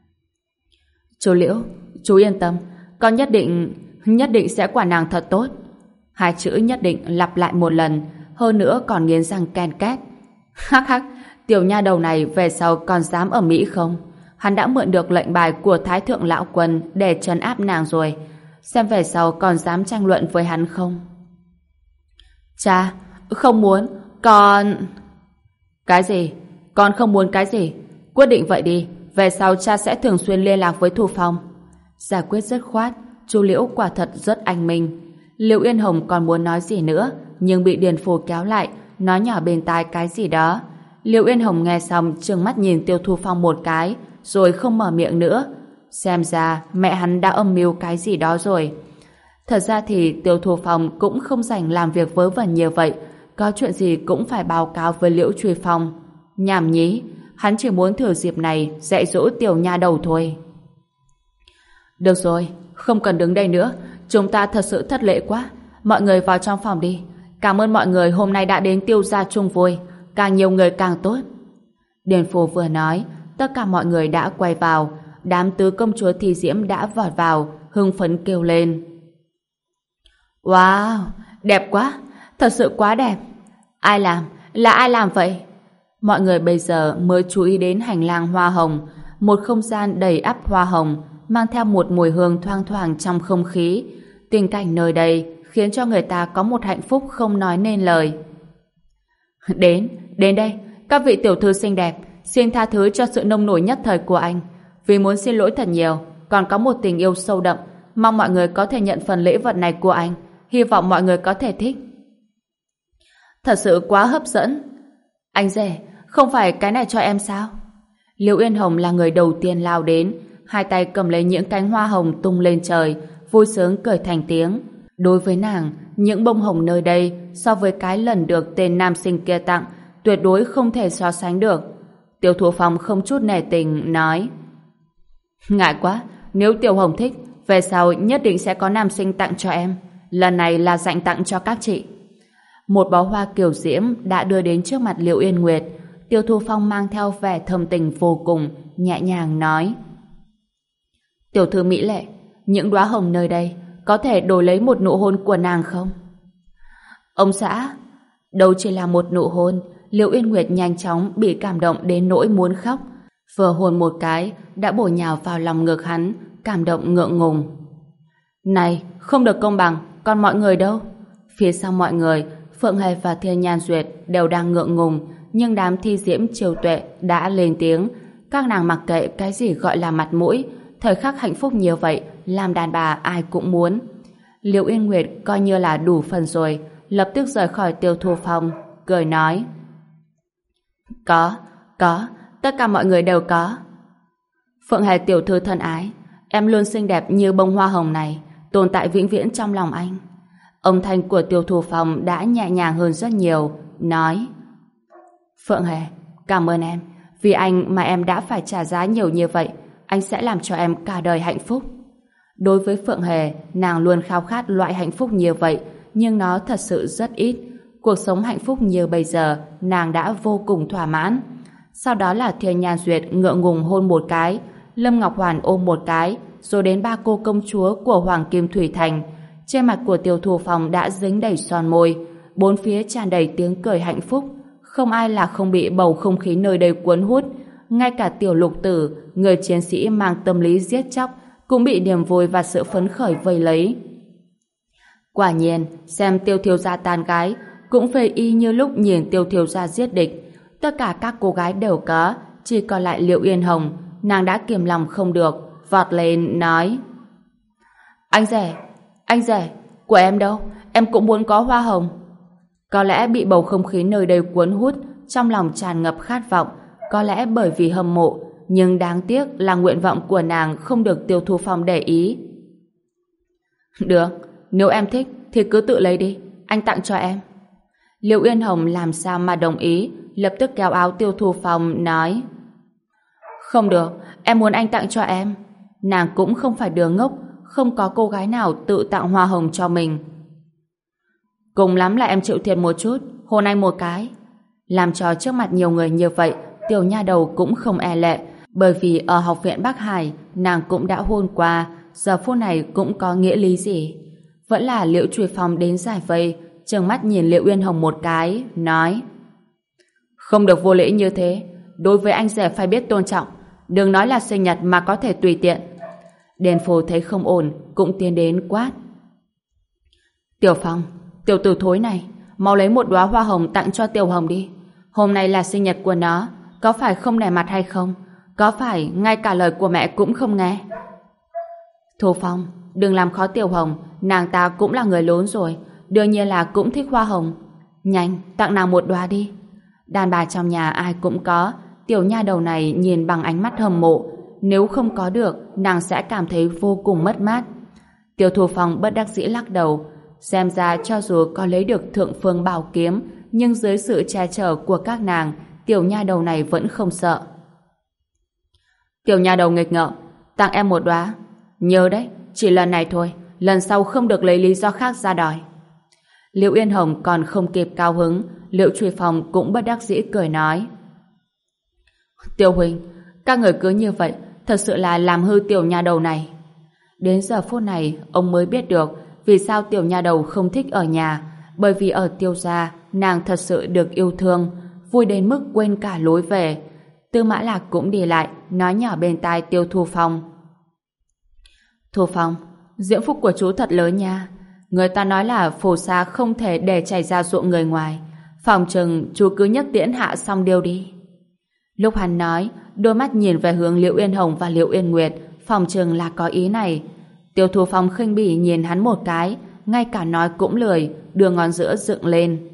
Chú Liễu, chú yên tâm, con nhất định sẽ quản nàng thật tốt. Hai chữ nhất định lặp lại một lần, hơn nữa còn nghiến răng ken két. Hắc hắc, tiểu nha đầu này về sau còn dám ở Mỹ không? Hắn đã mượn được lệnh bài của Thái Thượng Lão Quân để trấn áp nàng rồi. Xem về sau còn dám tranh luận với hắn không? Cha, không muốn, con... Cái gì? Con không muốn cái gì? Quyết định vậy đi, về sau cha sẽ thường xuyên liên lạc với Thu Phong. Giải quyết dứt khoát, chú Liễu quả thật rất anh minh. Liễu Yên Hồng còn muốn nói gì nữa, nhưng bị Điền Phù kéo lại, nói nhỏ bên tai cái gì đó. Liễu Yên Hồng nghe xong trừng mắt nhìn Tiêu Thu Phong một cái, rồi không mở miệng nữa. Xem ra mẹ hắn đã âm mưu cái gì đó rồi. Thật ra thì Tiêu Thu Phong cũng không rảnh làm việc vớ vẩn như vậy, có chuyện gì cũng phải báo cáo với Liễu Truy Phong. Nhảm nhí, hắn chỉ muốn thử dịp này dạy dỗ tiểu nha đầu thôi. Được rồi, không cần đứng đây nữa, chúng ta thật sự thất lễ quá. Mọi người vào trong phòng đi. Cảm ơn mọi người hôm nay đã đến Tiêu gia chung vui, càng nhiều người càng tốt. Điền Phù vừa nói, tất cả mọi người đã quay vào, đám tứ công chúa Thi Diễm đã vọt vào, hưng phấn kêu lên. Wow, đẹp quá, thật sự quá đẹp. Ai làm? Là ai làm vậy? Mọi người bây giờ mới chú ý đến hành lang hoa hồng, một không gian đầy ắp hoa hồng, mang theo một mùi hương thoang thoảng trong không khí. Tình cảnh nơi đây khiến cho người ta có một hạnh phúc không nói nên lời. Đến đây, các vị tiểu thư xinh đẹp, xin tha thứ cho sự nông nổi nhất thời của anh. Vì muốn xin lỗi thật nhiều, còn có một tình yêu sâu đậm, mong mọi người có thể nhận phần lễ vật này của anh. Hy vọng mọi người có thể thích. Thật sự quá hấp dẫn. Anh rể, không phải cái này cho em sao? Liễu Uyên Hồng là người đầu tiên lao đến, hai tay cầm lấy những cánh hoa hồng tung lên trời, vui sướng cười thành tiếng. Đối với nàng, những bông hồng nơi đây so với cái lần được tên nam sinh kia tặng, tuyệt đối không thể so sánh được. Tiêu Thu Phong không chút nể tình nói: Ngại quá, nếu Tiểu Hồng thích, về sau nhất định sẽ có nam sinh tặng cho em. Lần này là dành tặng cho các chị. Một bó hoa kiều diễm đã đưa đến trước mặt Liễu Yên Nguyệt. Tiêu Thu Phong mang theo vẻ thâm tình vô cùng, nhẹ nhàng nói: Tiểu thư mỹ lệ, những đóa hồng nơi đây có thể đổi lấy một nụ hôn của nàng không? Ông xã, đâu chỉ là một nụ hôn. Liễu Yên Nguyệt nhanh chóng bị cảm động đến nỗi muốn khóc, vừa hôn một cái đã bổ nhào vào lòng ngực hắn, cảm động ngượng ngùng. Này, không được công bằng, còn mọi người đâu? Phía sau mọi người, Phượng Hề và Thiên Nhan Duyệt đều đang ngượng ngùng, nhưng đám Thi Diễm Triều Tuệ đã lên tiếng. Các nàng mặc kệ cái gì gọi là mặt mũi, thời khắc hạnh phúc như vậy, làm đàn bà ai cũng muốn. Liễu Yên Nguyệt coi như là đủ phần rồi, lập tức rời khỏi Tiêu Thu Phong, cười nói: Có, tất cả mọi người đều có. Phượng Hề tiểu thư thân ái, em luôn xinh đẹp như bông hoa hồng này, tồn tại vĩnh viễn trong lòng anh. Âm thanh của Tiêu Thu Phong đã nhẹ nhàng hơn rất nhiều, nói: Phượng Hề, cảm ơn em, vì anh mà em đã phải trả giá nhiều như vậy, anh sẽ làm cho em cả đời hạnh phúc. Đối với Phượng Hề, nàng luôn khao khát loại hạnh phúc như vậy, nhưng nó thật sự rất ít. Cuộc sống hạnh phúc như bây giờ, nàng đã vô cùng thỏa mãn. Sau đó là Thiên Nhan Duyệt ngượng ngùng hôn một cái, Lâm Ngọc Hoàn ôm một cái, rồi đến ba cô công chúa của Hoàng Kim Thủy Thành. Trên mặt của Tiêu Thu Phong đã dính đầy son môi, bốn phía tràn đầy tiếng cười hạnh phúc. Không ai là không bị bầu không khí nơi đây cuốn hút. Ngay cả Tiểu Lục Tử, người chiến sĩ mang tâm lý giết chóc, cũng bị niềm vui và sự phấn khởi vây lấy. Quả nhiên, xem Tiêu thiếu gia tán gái cũng phê y như lúc nhìn Tiêu thiếu gia giết địch. Tất cả các cô gái đều có, chỉ còn lại Liễu Yên Hồng. Nàng đã kiềm lòng không được, vọt lên nói: Anh rể, của em đâu? Em cũng muốn có hoa hồng. Có lẽ bị bầu không khí nơi đây cuốn hút, trong lòng tràn ngập khát vọng, có lẽ bởi vì hâm mộ, nhưng đáng tiếc là nguyện vọng của nàng không được Tiêu Thu Phong để ý. Được, nếu em thích thì cứ tự lấy đi, anh tặng cho em. Liễu Yên Hồng làm sao mà đồng ý, lập tức kéo áo Tiêu Thu Phong nói: Không được, em muốn anh tặng cho em. Nàng cũng không phải đứa ngốc, không có cô gái nào tự tặng hoa hồng cho mình. Cùng lắm là em chịu thiệt một chút, hôn anh một cái. Làm cho trước mặt nhiều người như vậy, tiểu nha đầu cũng không e lệ, bởi vì ở học viện Bắc Hải nàng cũng đã hôn qua, giờ phút này cũng có nghĩa lý gì. Vẫn là Liễu Truy Phong đến giải vây, trừng mắt nhìn Liễu Uyên Hồng một cái, nói: Không được vô lễ như thế, đối với anh rể phải biết tôn trọng, đừng nói là sinh nhật mà có thể tùy tiện. Điền Phù thấy không ổn, cũng tiến đến quát: Tiểu Phong, tiểu tử thối này, mau lấy một đóa hoa hồng tặng cho Tiểu Hồng đi. Hôm nay là sinh nhật của nó, có phải không nể mặt hay không? Có phải ngay cả lời của mẹ cũng không nghe? Thu Phong, đừng làm khó Tiểu Hồng, nàng ta cũng là người lớn rồi, đương nhiên là cũng thích hoa hồng. Nhanh, tặng nàng một đóa đi. Đàn bà trong nhà ai cũng có, tiểu nha đầu này nhìn bằng ánh mắt hâm mộ. nếu không có được, nàng sẽ cảm thấy vô cùng mất mát. Tiêu Thu Phong bất đắc dĩ lắc đầu, xem ra cho dù có lấy được thượng phương bảo kiếm, nhưng dưới sự che chở của các nàng, tiểu nha đầu này vẫn không sợ. Tiểu nha đầu nghịch ngợm, tặng em một đóa. Nhớ đấy, chỉ lần này thôi, lần sau không được lấy lý do khác ra đòi. Liễu Yên Hồng còn không kịp cao hứng, Liễu Truy Phong cũng bất đắc dĩ cười nói: Tiêu huynh, các người cứ như vậy, thật sự là làm hư tiểu nha đầu này. Đến giờ phút này, ông mới biết được vì sao tiểu nha đầu không thích ở nhà, bởi vì ở Tiêu gia, nàng thật sự được yêu thương, vui đến mức quên cả lối về. Tư Mã Lạc cũng đi lại, nói nhỏ bên tai Tiêu Thu Phong: Thu Phong, diễm phúc của chú thật lớn nha. Người ta nói là phù sa không thể để chảy ra ruộng người ngoài. Phòng chừng chú cứ nhất tiễn hạ xong điều đi. Lúc hắn nói, đôi mắt nhìn về hướng Liễu Yên Hồng và Liễu Yên Nguyệt, phòng chừng là có ý này. Tiêu Thu Phong khinh bỉ nhìn hắn một cái, ngay cả nói cũng lười, đưa ngón giữa dựng lên.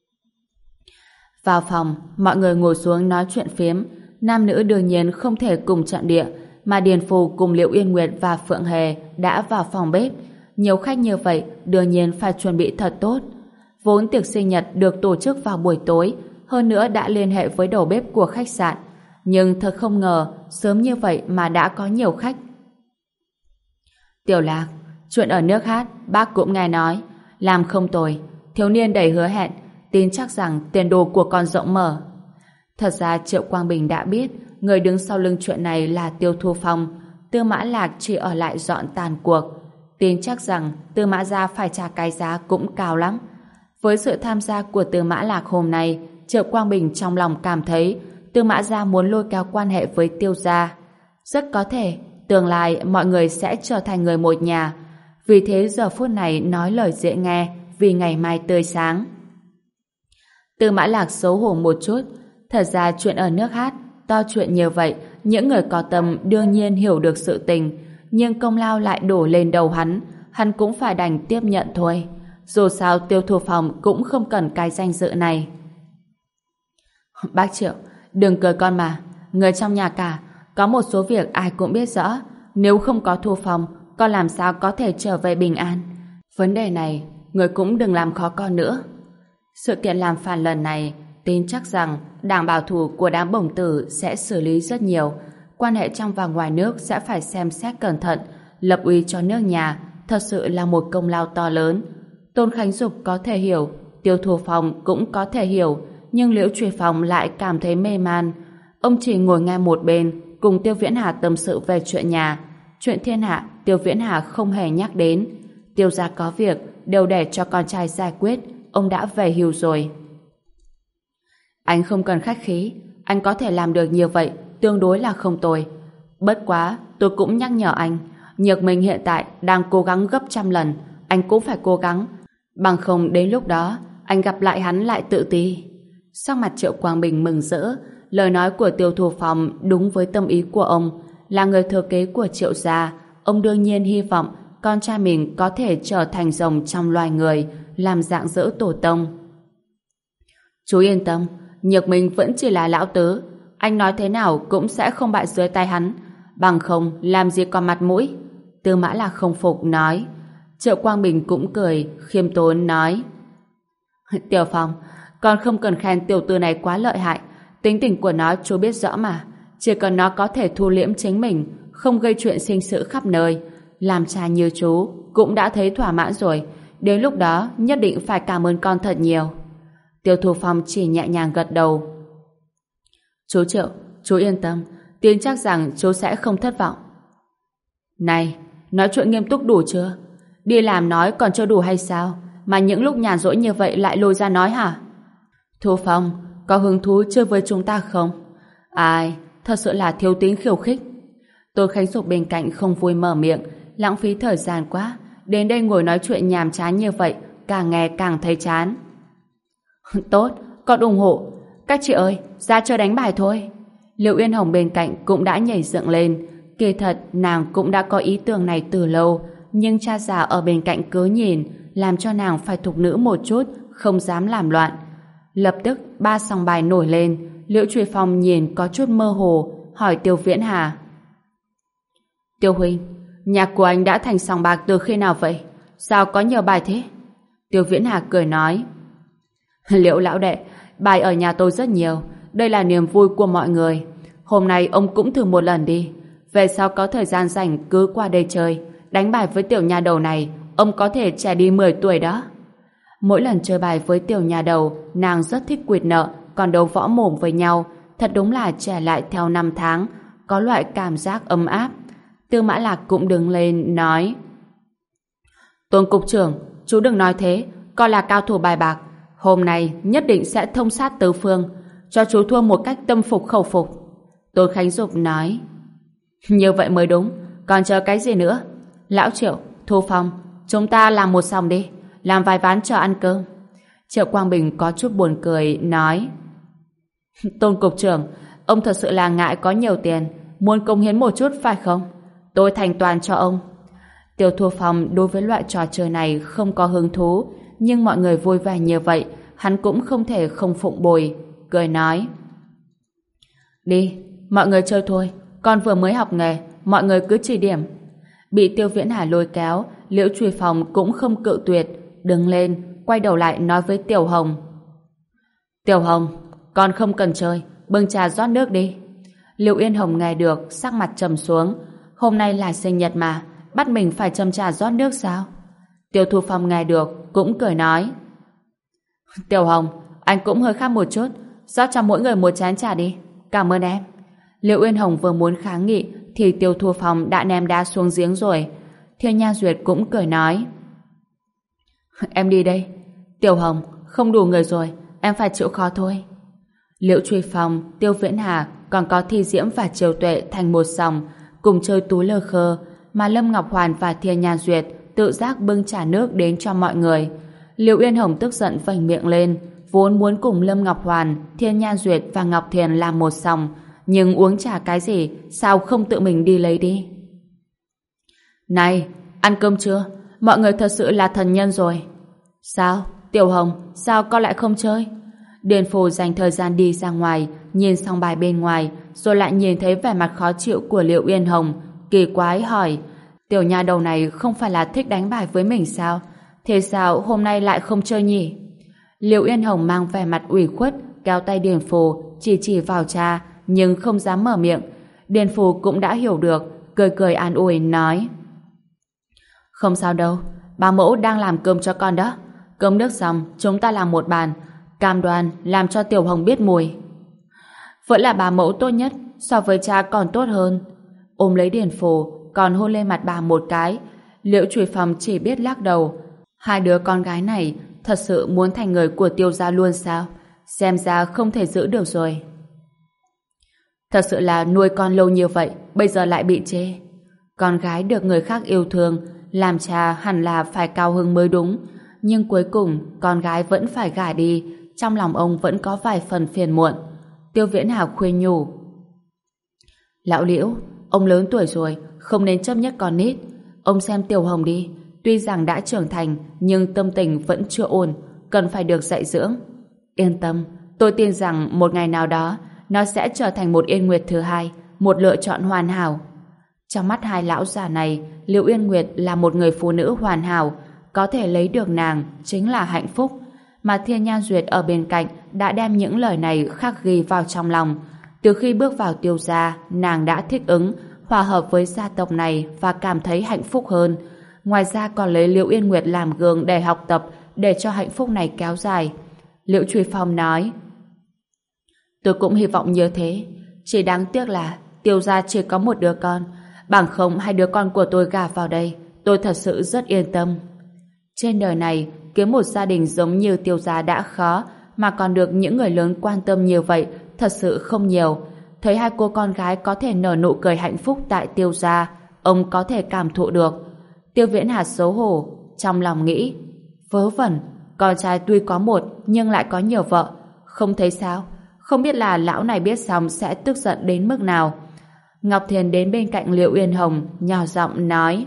Vào phòng, mọi người ngồi xuống nói chuyện phiếm. Nam nữ đương nhiên không thể cùng trận địa, mà Điền Phù cùng Liễu Yên Nguyệt và Phượng Hề đã vào phòng bếp. Nhiều khách như vậy, đương nhiên phải chuẩn bị thật tốt. Vốn tiệc sinh nhật được tổ chức vào buổi tối, hơn nữa đã liên hệ với đầu bếp của khách sạn. Nhưng thật không ngờ, sớm như vậy mà đã có nhiều khách. Tiểu Lạc, chuyện ở nước hát, bác cũng nghe nói. Làm không tồi, thiếu niên đầy hứa hẹn, tin chắc rằng tiền đồ của con rộng mở. Thật ra Triệu Quang Bình đã biết, người đứng sau lưng chuyện này là Tiêu Thu Phong. Tư Mã Lạc chỉ ở lại dọn tàn cuộc. Tin chắc rằng Tư Mã gia phải trả cái giá cũng cao lắm. Với sự tham gia của Tư Mã Lạc hôm nay, Triệu Quang Bình trong lòng cảm thấy Tư Mã gia muốn lôi kéo quan hệ với Tiêu gia. Rất có thể tương lai mọi người sẽ trở thành người một nhà. Vì thế giờ phút này nói lời dễ nghe, vì ngày mai tươi sáng. Tư Mã Lạc xấu hổ một chút. Thật ra chuyện ở nước hát to chuyện như vậy, những người có tâm đương nhiên hiểu được sự tình, nhưng công lao lại đổ lên đầu hắn cũng phải đành tiếp nhận thôi. Dù sao Tiêu Thu Phong cũng không cần cái danh dự này. Bác Triệu, đừng cười con mà, người trong nhà cả, có một số việc ai cũng biết rõ, nếu không có Thu Phong, con làm sao có thể trở về bình an. Vấn đề này, người cũng đừng làm khó con nữa. Sự kiện làm phản lần này, tin chắc rằng đảng bảo thủ của đám bổng tử sẽ xử lý rất nhiều. Quan hệ trong và ngoài nước sẽ phải xem xét cẩn thận. Lập uy cho nước nhà thật sự là một công lao to lớn. Tôn Khánh Dục có thể hiểu, Tiêu Thu Phong cũng có thể hiểu, nhưng Liễu Truy Phong lại cảm thấy mê man. Ông chỉ ngồi nghe một bên, cùng Tiêu Viễn Hà tâm sự về chuyện nhà. Chuyện thiên hạ, Tiêu Viễn Hà không hề nhắc đến. Tiêu gia có việc, đều để cho con trai giải quyết. Ông đã về hưu rồi. Anh không cần khách khí, anh có thể làm được như vậy, tương đối là không tồi. Bất quá, tôi cũng nhắc nhở anh, Nhược Minh hiện tại đang cố gắng gấp trăm lần, anh cũng phải cố gắng. Bằng không đến lúc đó, anh gặp lại hắn lại tự ti. Sắc mặt Triệu Quang Bình mừng rỡ, lời nói của Tiêu Thu Phong đúng với tâm ý của ông. Là người thừa kế của Triệu gia, ông đương nhiên hy vọng con trai mình có thể trở thành rồng trong loài người, làm rạng rỡ tổ tông. Chú yên tâm, Nhược Minh vẫn chỉ là lão tứ, anh nói thế nào cũng sẽ không bại dưới tay hắn, bằng không làm gì còn mặt mũi. Tư Mã Lạc không phục nói. Triệu Quang Bình cũng cười, khiêm tốn nói: Tiểu Phong, con không cần khen tiểu tử này quá lợi hại, tính tình của nó chú biết rõ mà, chỉ cần nó có thể thu liễm chính mình, không gây chuyện sinh sự khắp nơi, làm cha như chú cũng đã thấy thỏa mãn rồi, đến lúc đó nhất định phải cảm ơn con thật nhiều. Tiêu Thu Phong chỉ nhẹ nhàng gật đầu. Chú Triệu, chú yên tâm, tin chắc rằng chú sẽ không thất vọng. Này, nói chuyện nghiêm túc đủ chưa? Đi làm nói còn chưa đủ hay sao? Mà những lúc nhàn rỗi như vậy lại lôi ra nói hả? Thu Phong, có hứng thú chơi với chúng ta không? Ai, thật sự là thiếu tính khiêu khích. Tôn Khánh Dục bên cạnh không vui mở miệng, lãng phí thời gian quá, đến đây ngồi nói chuyện nhàm chán như vậy, càng nghe càng thấy chán. Tốt, con ủng hộ. Các chị ơi, ra chơi đánh bài thôi. Liễu Yên Hồng bên cạnh cũng đã nhảy dựng lên. Kỳ thật, nàng cũng đã có ý tưởng này từ lâu, nhưng cha già ở bên cạnh cứ nhìn, làm cho nàng phải thục nữ một chút, không dám làm loạn. Lập tức, ba sòng bài nổi lên. Liễu Truy Phong nhìn có chút mơ hồ, hỏi Tiêu Viễn Hà: Tiêu huynh, nhạc của anh đã thành sòng bạc từ khi nào vậy? Sao có nhiều bài thế? Tiêu Viễn Hà cười nói. Liễu lão đệ, bài ở nhà tôi rất nhiều. Đây là niềm vui của mọi người. Hôm nay ông cũng thử một lần đi. Về sau có thời gian rảnh cứ qua đây chơi. Đánh bài với tiểu nhà đầu này, ông có thể trẻ đi 10 tuổi đó. Mỗi lần chơi bài với tiểu nhà đầu, nàng rất thích quỵt nợ, còn đấu võ mồm với nhau. Thật đúng là trẻ lại theo năm tháng, có loại cảm giác ấm áp. Tư Mã Lạc cũng đứng lên nói: Tôn cục trưởng, chú đừng nói thế, con là cao thủ bài bạc, hôm nay nhất định sẽ thông sát tứ phương, cho chú thua một cách tâm phục khẩu phục. Tôn Khánh Dục nói: Như vậy mới đúng, còn chờ cái gì nữa? Lão Triệu, Thu Phong, chúng ta làm một sòng đi, làm vài ván chờ ăn cơm. Triệu Quang Bình có chút buồn cười nói: Tôn cục trưởng, ông thật sự là ngại có nhiều tiền, muốn cống hiến một chút phải không? Tôi thành toàn cho ông. Tiêu Thu Phong đối với loại trò chơi này không có hứng thú, nhưng mọi người vui vẻ như vậy, hắn cũng không thể không phụng bồi, cười nói: Đi, mọi người chơi thôi, con vừa mới học nghề, mọi người cứ chỉ điểm. Bị Tiêu Viễn Hà lôi kéo, Liễu Truy Phong cũng không cự tuyệt, đứng lên, quay đầu lại nói với Tiểu Hồng: Tiểu Hồng, con không cần chơi, bưng trà rót nước đi. Liễu Yên Hồng nghe được, sắc mặt trầm xuống. Hôm nay là sinh nhật mà, bắt mình phải châm trà rót nước sao? Tiêu Thu Phong nghe được, cũng cười nói: Tiểu Hồng, anh cũng hơi khác một chút, rót cho mỗi người một chén trà đi. Cảm ơn em. Liễu Yên Hồng vừa muốn kháng nghị thì Tiêu Thu Phong đã ném đá xuống giếng rồi. Thiên Nha Duyệt cũng cười nói: Em đi đây. Tiểu Hồng, không đủ người rồi, em phải chịu khó thôi. Liễu Truy Phong, Tiêu Viễn Hà còn có Thi Diễm và Triều Tuệ thành một sòng, cùng chơi tú lơ khơ, mà Lâm Ngọc Hoàn và Thiên Nha Duyệt tự giác bưng trà nước đến cho mọi người. Liễu Yên Hồng tức giận vành miệng lên, vốn muốn cùng Lâm Ngọc Hoàn, Thiên Nha Duyệt và Ngọc Thiền làm một sòng, nhưng uống trà cái gì, sao không tự mình đi lấy đi? Này, ăn cơm chưa? Mọi người thật sự là thần nhân rồi. Sao? Tiểu Hồng, sao con lại không chơi? Điền Phù dành thời gian đi ra ngoài, nhìn xong bài bên ngoài, rồi lại nhìn thấy vẻ mặt khó chịu của Liễu Yên Hồng, kỳ quái hỏi: Tiểu nha đầu này không phải là thích đánh bài với mình sao? Thế sao hôm nay lại không chơi nhỉ? Liễu Yên Hồng mang vẻ mặt ủy khuất, kéo tay Điền Phù, chỉ vào trà, nhưng không dám mở miệng. Điền Phù cũng đã hiểu được, cười cười an ủi nói: Không sao đâu, bà mẫu đang làm cơm cho con đó. Cơm nước xong, chúng ta làm một bàn, cam đoan làm cho Tiểu Hồng biết mùi. Vẫn là bà mẫu tốt nhất, so với cha còn tốt hơn. Ôm lấy Điền Phù, còn hôn lên mặt bà một cái. Liễu Truy Phong chỉ biết lắc đầu. Hai đứa con gái này thật sự muốn thành người của Tiêu gia luôn sao? Xem ra không thể giữ được rồi. Thật sự là nuôi con lâu như vậy, bây giờ lại bị chê. Con gái được người khác yêu thương, làm cha hẳn là phải cao hứng mới đúng. Nhưng cuối cùng, con gái vẫn phải gả đi. Trong lòng ông vẫn có vài phần phiền muộn. Tiêu Viễn Hà khuyên nhủ: Lão Liễu, ông lớn tuổi rồi, không nên chấp nhất con nít. Ông xem Tiểu Hồng đi, tuy rằng đã trưởng thành, nhưng tâm tình vẫn chưa ổn, cần phải được dạy dưỡng. Yên tâm, tôi tin rằng một ngày nào đó, nó sẽ trở thành một Yên Nguyệt thứ hai, một lựa chọn hoàn hảo. Trong mắt hai lão già này, Liễu Yên Nguyệt là một người phụ nữ hoàn hảo, có thể lấy được nàng chính là hạnh phúc. Mà Thiên Nha Duyệt ở bên cạnh đã đem những lời này khắc ghi vào trong lòng. Từ khi bước vào Tiêu gia, nàng đã thích ứng, hòa hợp với gia tộc này và cảm thấy hạnh phúc hơn. Ngoài ra còn lấy Liễu Yên Nguyệt làm gương để học tập, để cho hạnh phúc này kéo dài. Liễu Truy Phong nói: Tôi cũng hy vọng như thế, chỉ đáng tiếc là Tiêu gia chỉ có một đứa con, bằng không hai đứa con của tôi gả vào đây, tôi thật sự rất yên tâm. Trên đời này, kiếm một gia đình giống như Tiêu gia đã khó, mà còn được những người lớn quan tâm như vậy thật sự không nhiều. Thấy hai cô con gái có thể nở nụ cười hạnh phúc tại Tiêu gia, ông có thể cảm thụ được. Tiêu Viễn Hà xấu hổ, trong lòng nghĩ: vớ vẩn, con trai tuy có một nhưng lại có nhiều vợ, không thấy sao? Không biết là lão này biết xong sẽ tức giận đến mức nào. Ngọc Thiền đến bên cạnh Liễu Yên Hồng, nhỏ giọng nói: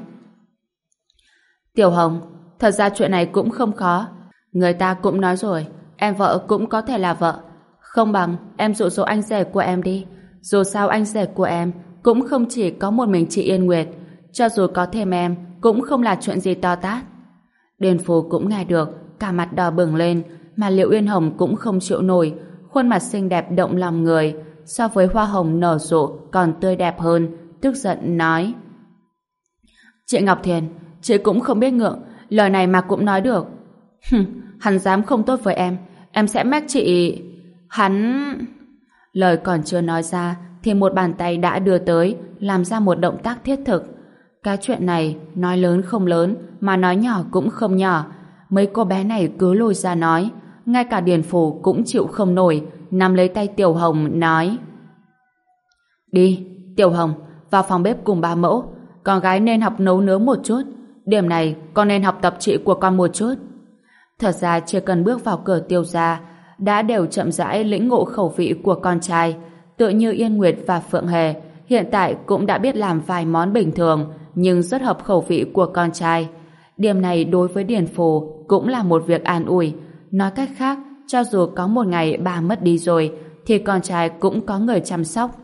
Tiểu Hồng, thật ra chuyện này cũng không khó. Người ta cũng nói rồi, em vợ cũng có thể là vợ. Không bằng em dụ anh rể của em đi. Dù sao anh rể của em cũng không chỉ có một mình chị Yên Nguyệt. cho dù có thêm em, cũng không là chuyện gì to tát. Điền Phù cũng nghe được, cả mặt đỏ bừng lên, mà Liệu Uyên Hồng cũng không chịu nổi, khuôn mặt xinh đẹp động lòng người, so với hoa hồng nở rộ còn tươi đẹp hơn, tức giận nói: Chị Ngọc Thiền, chị cũng không biết ngượng, lời này mà cũng nói được. Hắn dám không tốt với em sẽ mách chị. Hắn... Lời còn chưa nói ra thì một bàn tay đã đưa tới, làm ra một động tác thiết thực. Cái chuyện này nói lớn không lớn, mà nói nhỏ cũng không nhỏ. Mấy cô bé này cứ lôi ra nói, ngay cả Điền Phù cũng chịu không nổi, nắm lấy tay Tiểu Hồng nói: Đi, Tiểu Hồng, vào phòng bếp cùng ba mẫu. Con gái nên học nấu nướng một chút, điểm này con nên học tập chị của con một chút. Thật ra chưa cần bước vào cửa Tiêu gia đã đều chậm rãi lĩnh ngộ khẩu vị của con trai. Tựa như Yên Nguyệt và Phượng Hề hiện tại cũng đã biết làm vài món bình thường, nhưng rất hợp khẩu vị của con trai. Điểm này đối với Điền Phù cũng là một việc an ủi. Nói cách khác, cho dù có một ngày bà mất đi rồi, thì con trai cũng có người chăm sóc.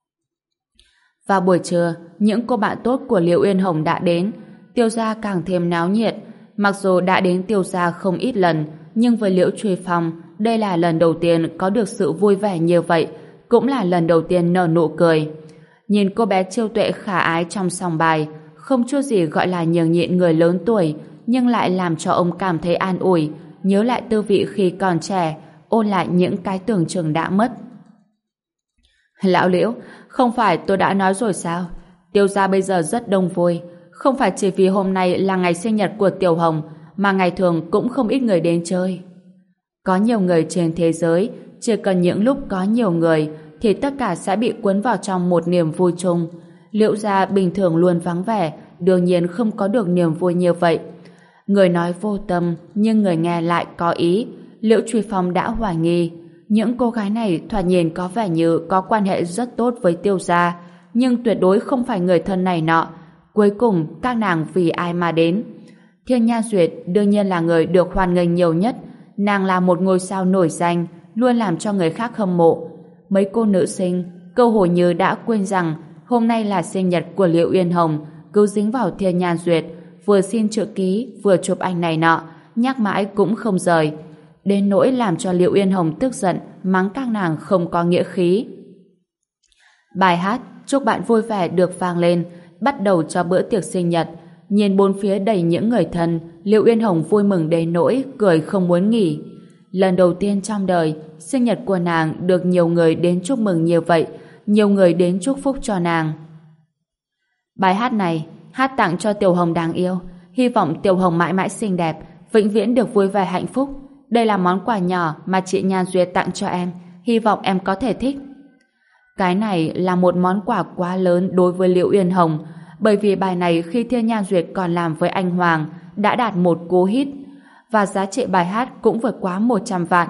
Vào buổi trưa, những cô bạn tốt của Liệu Uyên Hồng đã đến. Tiêu gia càng thêm náo nhiệt. Mặc dù đã đến Tiêu gia không ít lần, nhưng với Liễu Truy Phong, đây là lần đầu tiên có được sự vui vẻ như vậy, cũng là lần đầu tiên nở nụ cười. Nhìn cô bé Chiêu Tuệ khả ái trong sòng bài, không chút gì gọi là nhường nhịn người lớn tuổi, nhưng lại làm cho ông cảm thấy an ủi, nhớ lại tư vị khi còn trẻ, ôn lại những cái tưởng chừng đã mất. Lão Liễu, không phải tôi đã nói rồi sao? Tiêu gia bây giờ rất đông vui, không phải chỉ vì hôm nay là ngày sinh nhật của Tiểu Hồng, mà ngày thường cũng không ít người đến chơi. Có nhiều người trên thế giới, chỉ cần những lúc có nhiều người thì tất cả sẽ bị cuốn vào trong một niềm vui chung. Liễu gia bình thường luôn vắng vẻ, đương nhiên không có được niềm vui như vậy. Người nói vô tâm, nhưng người nghe lại có ý. Liễu Truy Phong đã hoài nghi. Những cô gái này thoạt nhìn có vẻ như có quan hệ rất tốt với Tiêu gia, nhưng tuyệt đối không phải người thân này nọ. Cuối cùng, các nàng vì ai mà đến? Thiên Nha Duyệt đương nhiên là người được hoan nghênh nhiều nhất. Nàng là một ngôi sao nổi danh, luôn làm cho người khác hâm mộ. Mấy cô nữ sinh cơ hồ như đã quên rằng hôm nay là sinh nhật của Liệu Uyên Hồng, cứ dính vào Thiên Nha Duyệt, vừa xin chữ ký, vừa chụp ảnh này nọ, nhắc mãi cũng không rời. Đến nỗi làm cho Liệu Uyên Hồng tức giận, mắng các nàng không có nghĩa khí. Bài hát chúc bạn vui vẻ được vang lên, bắt đầu cho bữa tiệc sinh nhật. Nhìn bốn phía đầy những người thân, Liệu Uyên Hồng vui mừng đến nỗi cười không muốn nghỉ. Lần đầu tiên trong đời, sinh nhật của nàng được nhiều người đến chúc mừng như vậy, nhiều người đến chúc phúc cho nàng. Bài hát này, hát tặng cho Tiểu Hồng đáng yêu, hy vọng Tiểu Hồng mãi mãi xinh đẹp, vĩnh viễn được vui vẻ hạnh phúc. Đây là món quà nhỏ mà chị Nhan Duyệt tặng cho em, hy vọng em có thể thích. Cái này là một món quà quá lớn đối với Liệu Uyên Hồng, bởi vì bài này khi Thiên Nhan Duyệt còn làm với anh Hoàng đã đạt một cú hit, và giá trị bài hát cũng vượt quá 100 vạn.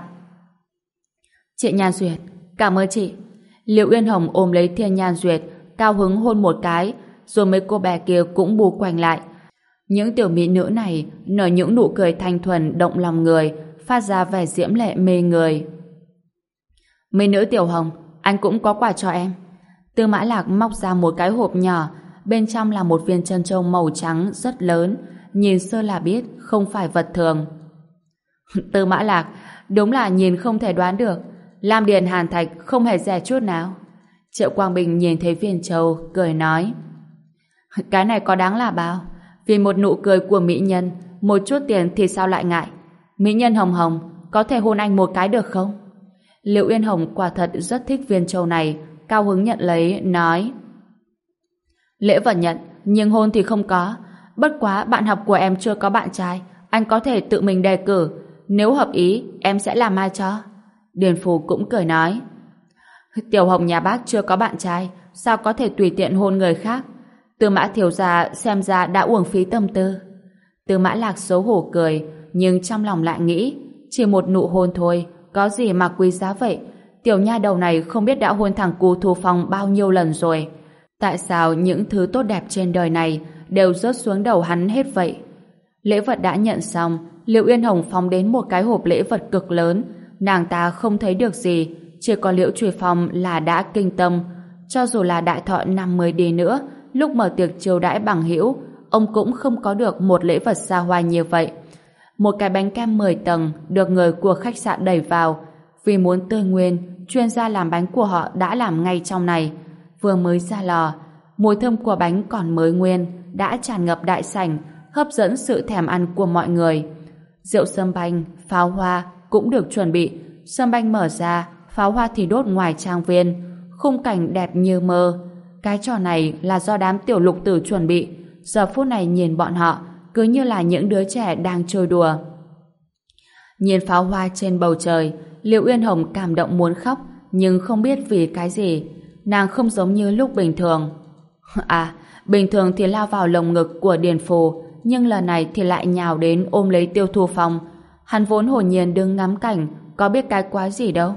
Chị Nhan Duyệt, cảm ơn chị. Liệu Uyên Hồng ôm lấy Thiên Nhan Duyệt, cao hứng hôn một cái, rồi mấy cô bé kia cũng bù quanh lại. Những tiểu mỹ nữ này nở những nụ cười thanh thuần động lòng người, phát ra vẻ diễm lệ mê người. Mỹ nữ Tiểu Hồng, anh cũng có quà cho em. Tư Mã Lạc móc ra một cái hộp nhỏ, bên trong là một viên trân châu màu trắng rất lớn, nhìn sơ là biết không phải vật thường. Tư Mã Lạc, đúng là nhìn không thể đoán được, Lam Điền Hàn Thạch không hề rẻ chút nào. Triệu Quang Bình nhìn thấy viên châu, cười nói: Cái này có đáng là bao? Vì một nụ cười của mỹ nhân, một chút tiền thì sao lại ngại? Mỹ nhân Hồng Hồng, có thể hôn anh một cái được không? Liệu Uyên Hồng quả thật rất thích viên châu này, cao hứng nhận lấy, nói: Lễ vật nhận, nhưng hôn thì không có. Bất quá bạn học của em chưa có bạn trai, anh có thể tự mình đề cử. Nếu hợp ý, em sẽ làm ai cho? Điền Phù cũng cười nói: Tiểu Hồng nhà bác chưa có bạn trai, sao có thể tùy tiện hôn người khác? Tư Mã thiếu gia xem ra đã uổng phí tâm tư. Tư Mã Lạc xấu hổ cười, nhưng trong lòng lại nghĩ, chỉ một nụ hôn thôi, có gì mà quý giá vậy? Tiểu nha đầu này không biết đã hôn thằng Cù Thu Phong bao nhiêu lần rồi. Tại sao những thứ tốt đẹp trên đời này đều rớt xuống đầu hắn hết vậy? Lễ vật đã nhận xong, Liệu Uyên Hồng phóng đến một cái hộp lễ vật cực lớn. Nàng ta không thấy được gì, chỉ có Liễu Truy Phong là đã kinh tâm. Cho dù là đại thọ 50 đi nữa, lúc mở tiệc chiêu đãi bằng hữu, ông cũng không có được một lễ vật xa hoa như vậy. Một cái bánh kem 10 tầng được người của khách sạn đẩy vào. Vì muốn tươi nguyên, chuyên gia làm bánh của họ đã làm ngay trong này. Vừa mới ra lò, mùi thơm của bánh còn mới nguyên đã tràn ngập đại sảnh, hấp dẫn sự thèm ăn của mọi người. Rượu sâm banh, pháo hoa cũng được chuẩn bị. Sâm banh mở ra, pháo hoa thì đốt ngoài trang viên. Khung cảnh đẹp như mơ. Cái trò này là do đám tiểu lục tử chuẩn bị. Giờ phút này nhìn bọn họ cứ như là những đứa trẻ đang chơi đùa. Nhìn pháo hoa trên bầu trời, Liệu Uyên Hồng cảm động muốn khóc, nhưng không biết vì cái gì. Nàng không giống như lúc bình thường. Bình thường thì lao vào lồng ngực của Điền Phù, nhưng lần này thì lại nhào đến ôm lấy Tiêu Thu Phong. Hắn vốn hồn nhiên đứng ngắm cảnh, có biết cái quái gì đâu.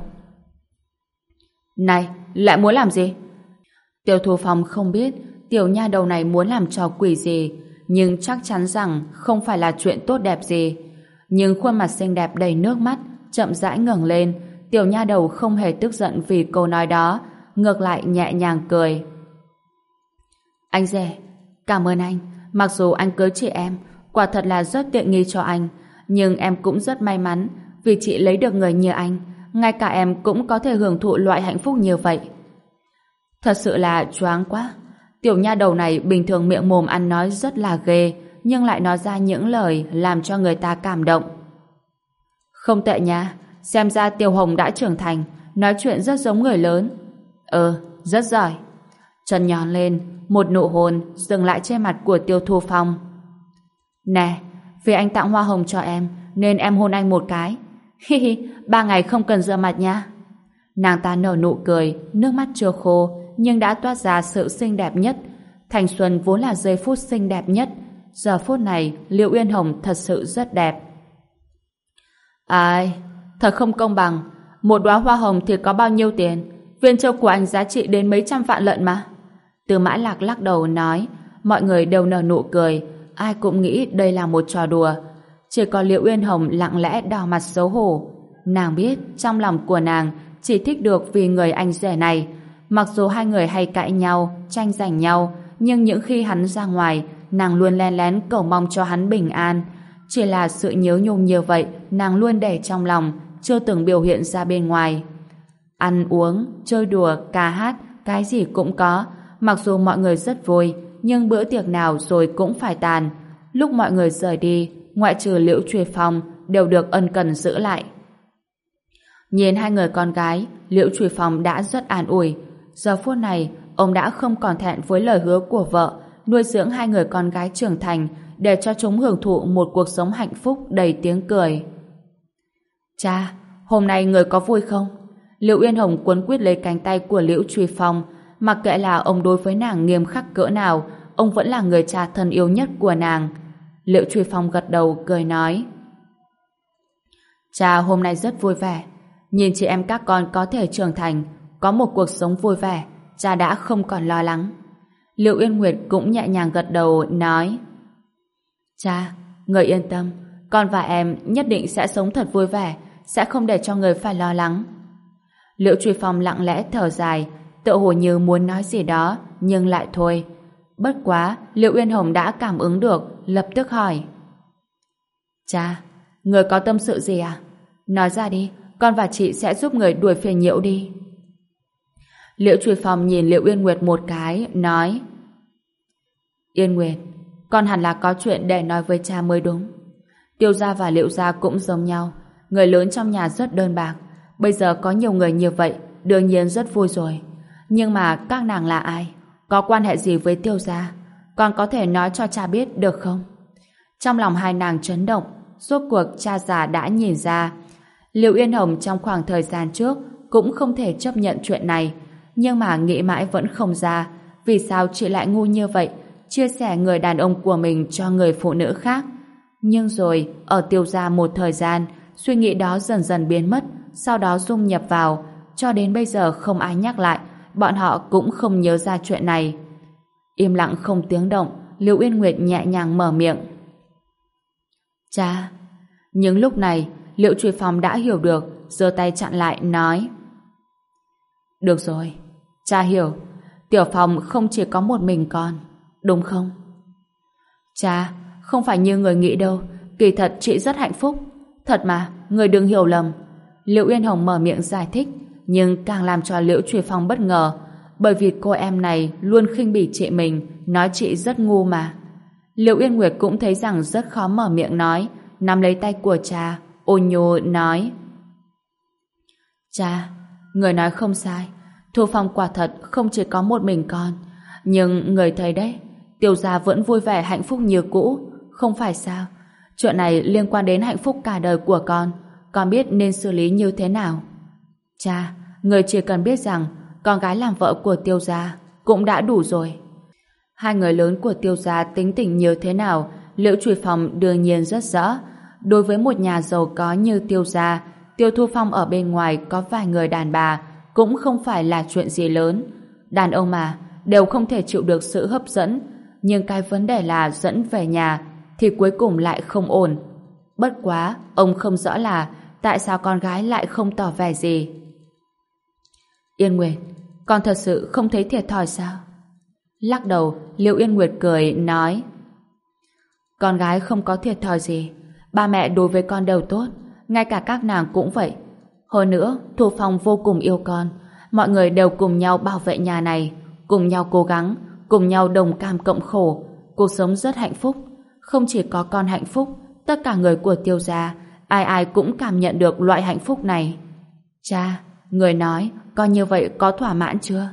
Này, lại muốn làm gì? Tiêu Thu Phong không biết tiểu nha đầu này muốn làm trò quỷ gì, nhưng chắc chắn rằng không phải là chuyện tốt đẹp gì. Nhưng khuôn mặt xinh đẹp đầy nước mắt chậm rãi ngẩng lên. Tiểu nha đầu không hề tức giận vì câu nói đó, ngược lại nhẹ nhàng cười. Anh rể, cảm ơn anh. Mặc dù anh cưới chị em quả thật là rất tiện nghi cho anh, nhưng em cũng rất may mắn vì chị lấy được người như anh. Ngay cả em cũng có thể hưởng thụ loại hạnh phúc như vậy. Thật sự là choáng quá. Tiểu nha đầu này bình thường miệng mồm ăn nói rất là ghê, nhưng lại nói ra những lời làm cho người ta cảm động. Không tệ nha, xem ra Tiêu Hồng đã trưởng thành, nói chuyện rất giống người lớn. Rất giỏi. Chân nhón lên, một nụ hôn dừng lại trên mặt của Tiêu Thu Phong. Nè, vì anh tặng hoa hồng cho em nên em hôn anh một cái. Hi hi, 3 ngày không cần rửa mặt nha. Nàng ta nở nụ cười, nước mắt chưa khô nhưng đã toát ra sự xinh đẹp nhất. Thanh xuân vốn là giây phút xinh đẹp nhất. Giờ phút này Liệu Uyên Hồng thật sự rất đẹp. Ai, thật không công bằng. Một đóa hoa hồng thì có bao nhiêu tiền? Viên châu của anh giá trị đến mấy trăm vạn lận mà. Từ Mã Lạc lắc đầu nói. Mọi người đều nở nụ cười, ai cũng nghĩ đây là một trò đùa. Chỉ có Liệu Uyên Hồng lặng lẽ đỏ mặt xấu hổ. Nàng biết trong lòng của nàng chỉ thích được vì người anh rể này. Mặc dù hai người hay cãi nhau, tranh giành nhau, nhưng những khi hắn ra ngoài, nàng luôn len lén cầu mong cho hắn bình an. Chỉ là sự nhớ nhung như vậy nàng luôn để trong lòng, chưa từng biểu hiện ra bên ngoài. Ăn uống, chơi đùa, ca hát, cái gì cũng có. Mặc dù mọi người rất vui, nhưng bữa tiệc nào rồi cũng phải tàn. Lúc mọi người rời đi, ngoại trừ Liễu Truy Phong đều được ân cần giữ lại. Nhìn hai người con gái, Liễu Truy Phong đã rất an ủi. Giờ phút này, ông đã không còn thẹn với lời hứa của vợ, nuôi dưỡng hai người con gái trưởng thành để cho chúng hưởng thụ một cuộc sống hạnh phúc đầy tiếng cười. Cha, hôm nay người có vui không? Liễu Uyên Hồng quấn quýt lấy cánh tay của Liễu Truy Phong. Mặc kệ là ông đối với nàng nghiêm khắc cỡ nào, ông vẫn là người cha thân yêu nhất của nàng. Liễu Truy Phong gật đầu cười nói. Cha hôm nay rất vui vẻ. Nhìn chị em các con có thể trưởng thành, có một cuộc sống vui vẻ, cha đã không còn lo lắng. Liễu Uyên Nguyệt cũng nhẹ nhàng gật đầu nói. Cha, người yên tâm, con và em nhất định sẽ sống thật vui vẻ, sẽ không để cho người phải lo lắng. Liễu Truy Phong lặng lẽ thở dài, tựa hồ như muốn nói gì đó, nhưng lại thôi. Bất quá, Liễu Uyên Hồng đã cảm ứng được, lập tức hỏi. Cha, người có tâm sự gì à? Nói ra đi, con và chị sẽ giúp người đuổi phiền nhiễu đi. Liễu Truy Phong nhìn Liễu Uyên Nguyệt một cái, nói. Yên Nguyệt, con hẳn là có chuyện để nói với cha mới đúng. Tiêu gia và Liễu gia cũng giống nhau, người lớn trong nhà rất đơn bạc. Bây giờ có nhiều người như vậy, đương nhiên rất vui rồi. Nhưng mà các nàng là ai? Có quan hệ gì với Tiêu gia? Con có thể nói cho cha biết được không? Trong lòng hai nàng chấn động, rốt cuộc cha già đã nhìn ra. Liễu Uyên Hồng trong khoảng thời gian trước cũng không thể chấp nhận chuyện này, nhưng mà nghĩ mãi vẫn không ra vì sao chị lại ngu như vậy, chia sẻ người đàn ông của mình cho người phụ nữ khác. Nhưng rồi ở Tiêu gia một thời gian, suy nghĩ đó dần dần biến mất, sau đó dung nhập vào, cho đến bây giờ không ai nhắc lại, bọn họ cũng không nhớ ra chuyện này. Im lặng không tiếng động, Liễu Uyên Nguyệt nhẹ nhàng mở miệng. Cha. Nhưng lúc này Liễu Truy Phong đã hiểu được, giơ tay chặn lại nói. Được rồi, cha hiểu. Tiểu Phong không chỉ có một mình con, đúng không? Cha, không phải như người nghĩ đâu, kỳ thật chị rất hạnh phúc. Thật mà, người đừng hiểu lầm. Liễu Uyên Hồng mở miệng giải thích, nhưng càng làm cho Liễu Truy Phong bất ngờ, bởi vì cô em này luôn khinh bỉ chị mình, nói chị rất ngu mà. Liễu Yên Nguyệt cũng thấy rằng rất khó mở miệng nói, nắm lấy tay của cha, ôn nhu nói: Cha, người nói không sai, Thu Phong quả thật không chỉ có một mình con, nhưng người thấy đấy, Tiêu gia vẫn vui vẻ hạnh phúc như cũ, không phải sao? Chuyện này liên quan đến hạnh phúc cả đời của con biết nên xử lý như thế nào? Cha, người chỉ cần biết rằng con gái làm vợ của Tiêu gia cũng đã đủ rồi. Hai người lớn của Tiêu gia tính tình như thế nào, Liễu Truy Phong đương nhiên rất rõ. Đối với một nhà giàu có như Tiêu gia, Tiêu Thu Phong ở bên ngoài có vài người đàn bà cũng không phải là chuyện gì lớn. Đàn ông mà, đều không thể chịu được sự hấp dẫn, nhưng cái vấn đề là dẫn về nhà thì cuối cùng lại không ổn. Bất quá, ông không rõ là tại sao con gái lại không tỏ vẻ gì. Yên Nguyệt, con thật sự không thấy thiệt thòi sao? Lắc đầu, Liễu Yên Nguyệt cười, nói: Con gái không có thiệt thòi gì. Ba mẹ đối với con đều tốt, ngay cả các nàng cũng vậy. Hơn nữa, Thu Phong vô cùng yêu con. Mọi người đều cùng nhau bảo vệ nhà này, cùng nhau cố gắng, cùng nhau đồng cam cộng khổ. Cuộc sống rất hạnh phúc. Không chỉ có con hạnh phúc, tất cả người của Tiêu gia, ai ai cũng cảm nhận được loại hạnh phúc này. Cha, người nói, con như vậy có thỏa mãn chưa?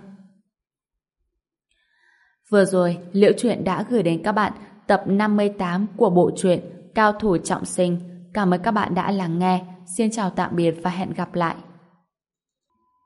Vừa rồi, Liễu Chuyện đã gửi đến các bạn tập 58 của bộ truyện Cao Thủ Trọng Sinh. Cảm ơn các bạn đã lắng nghe. Xin chào tạm biệt và hẹn gặp lại.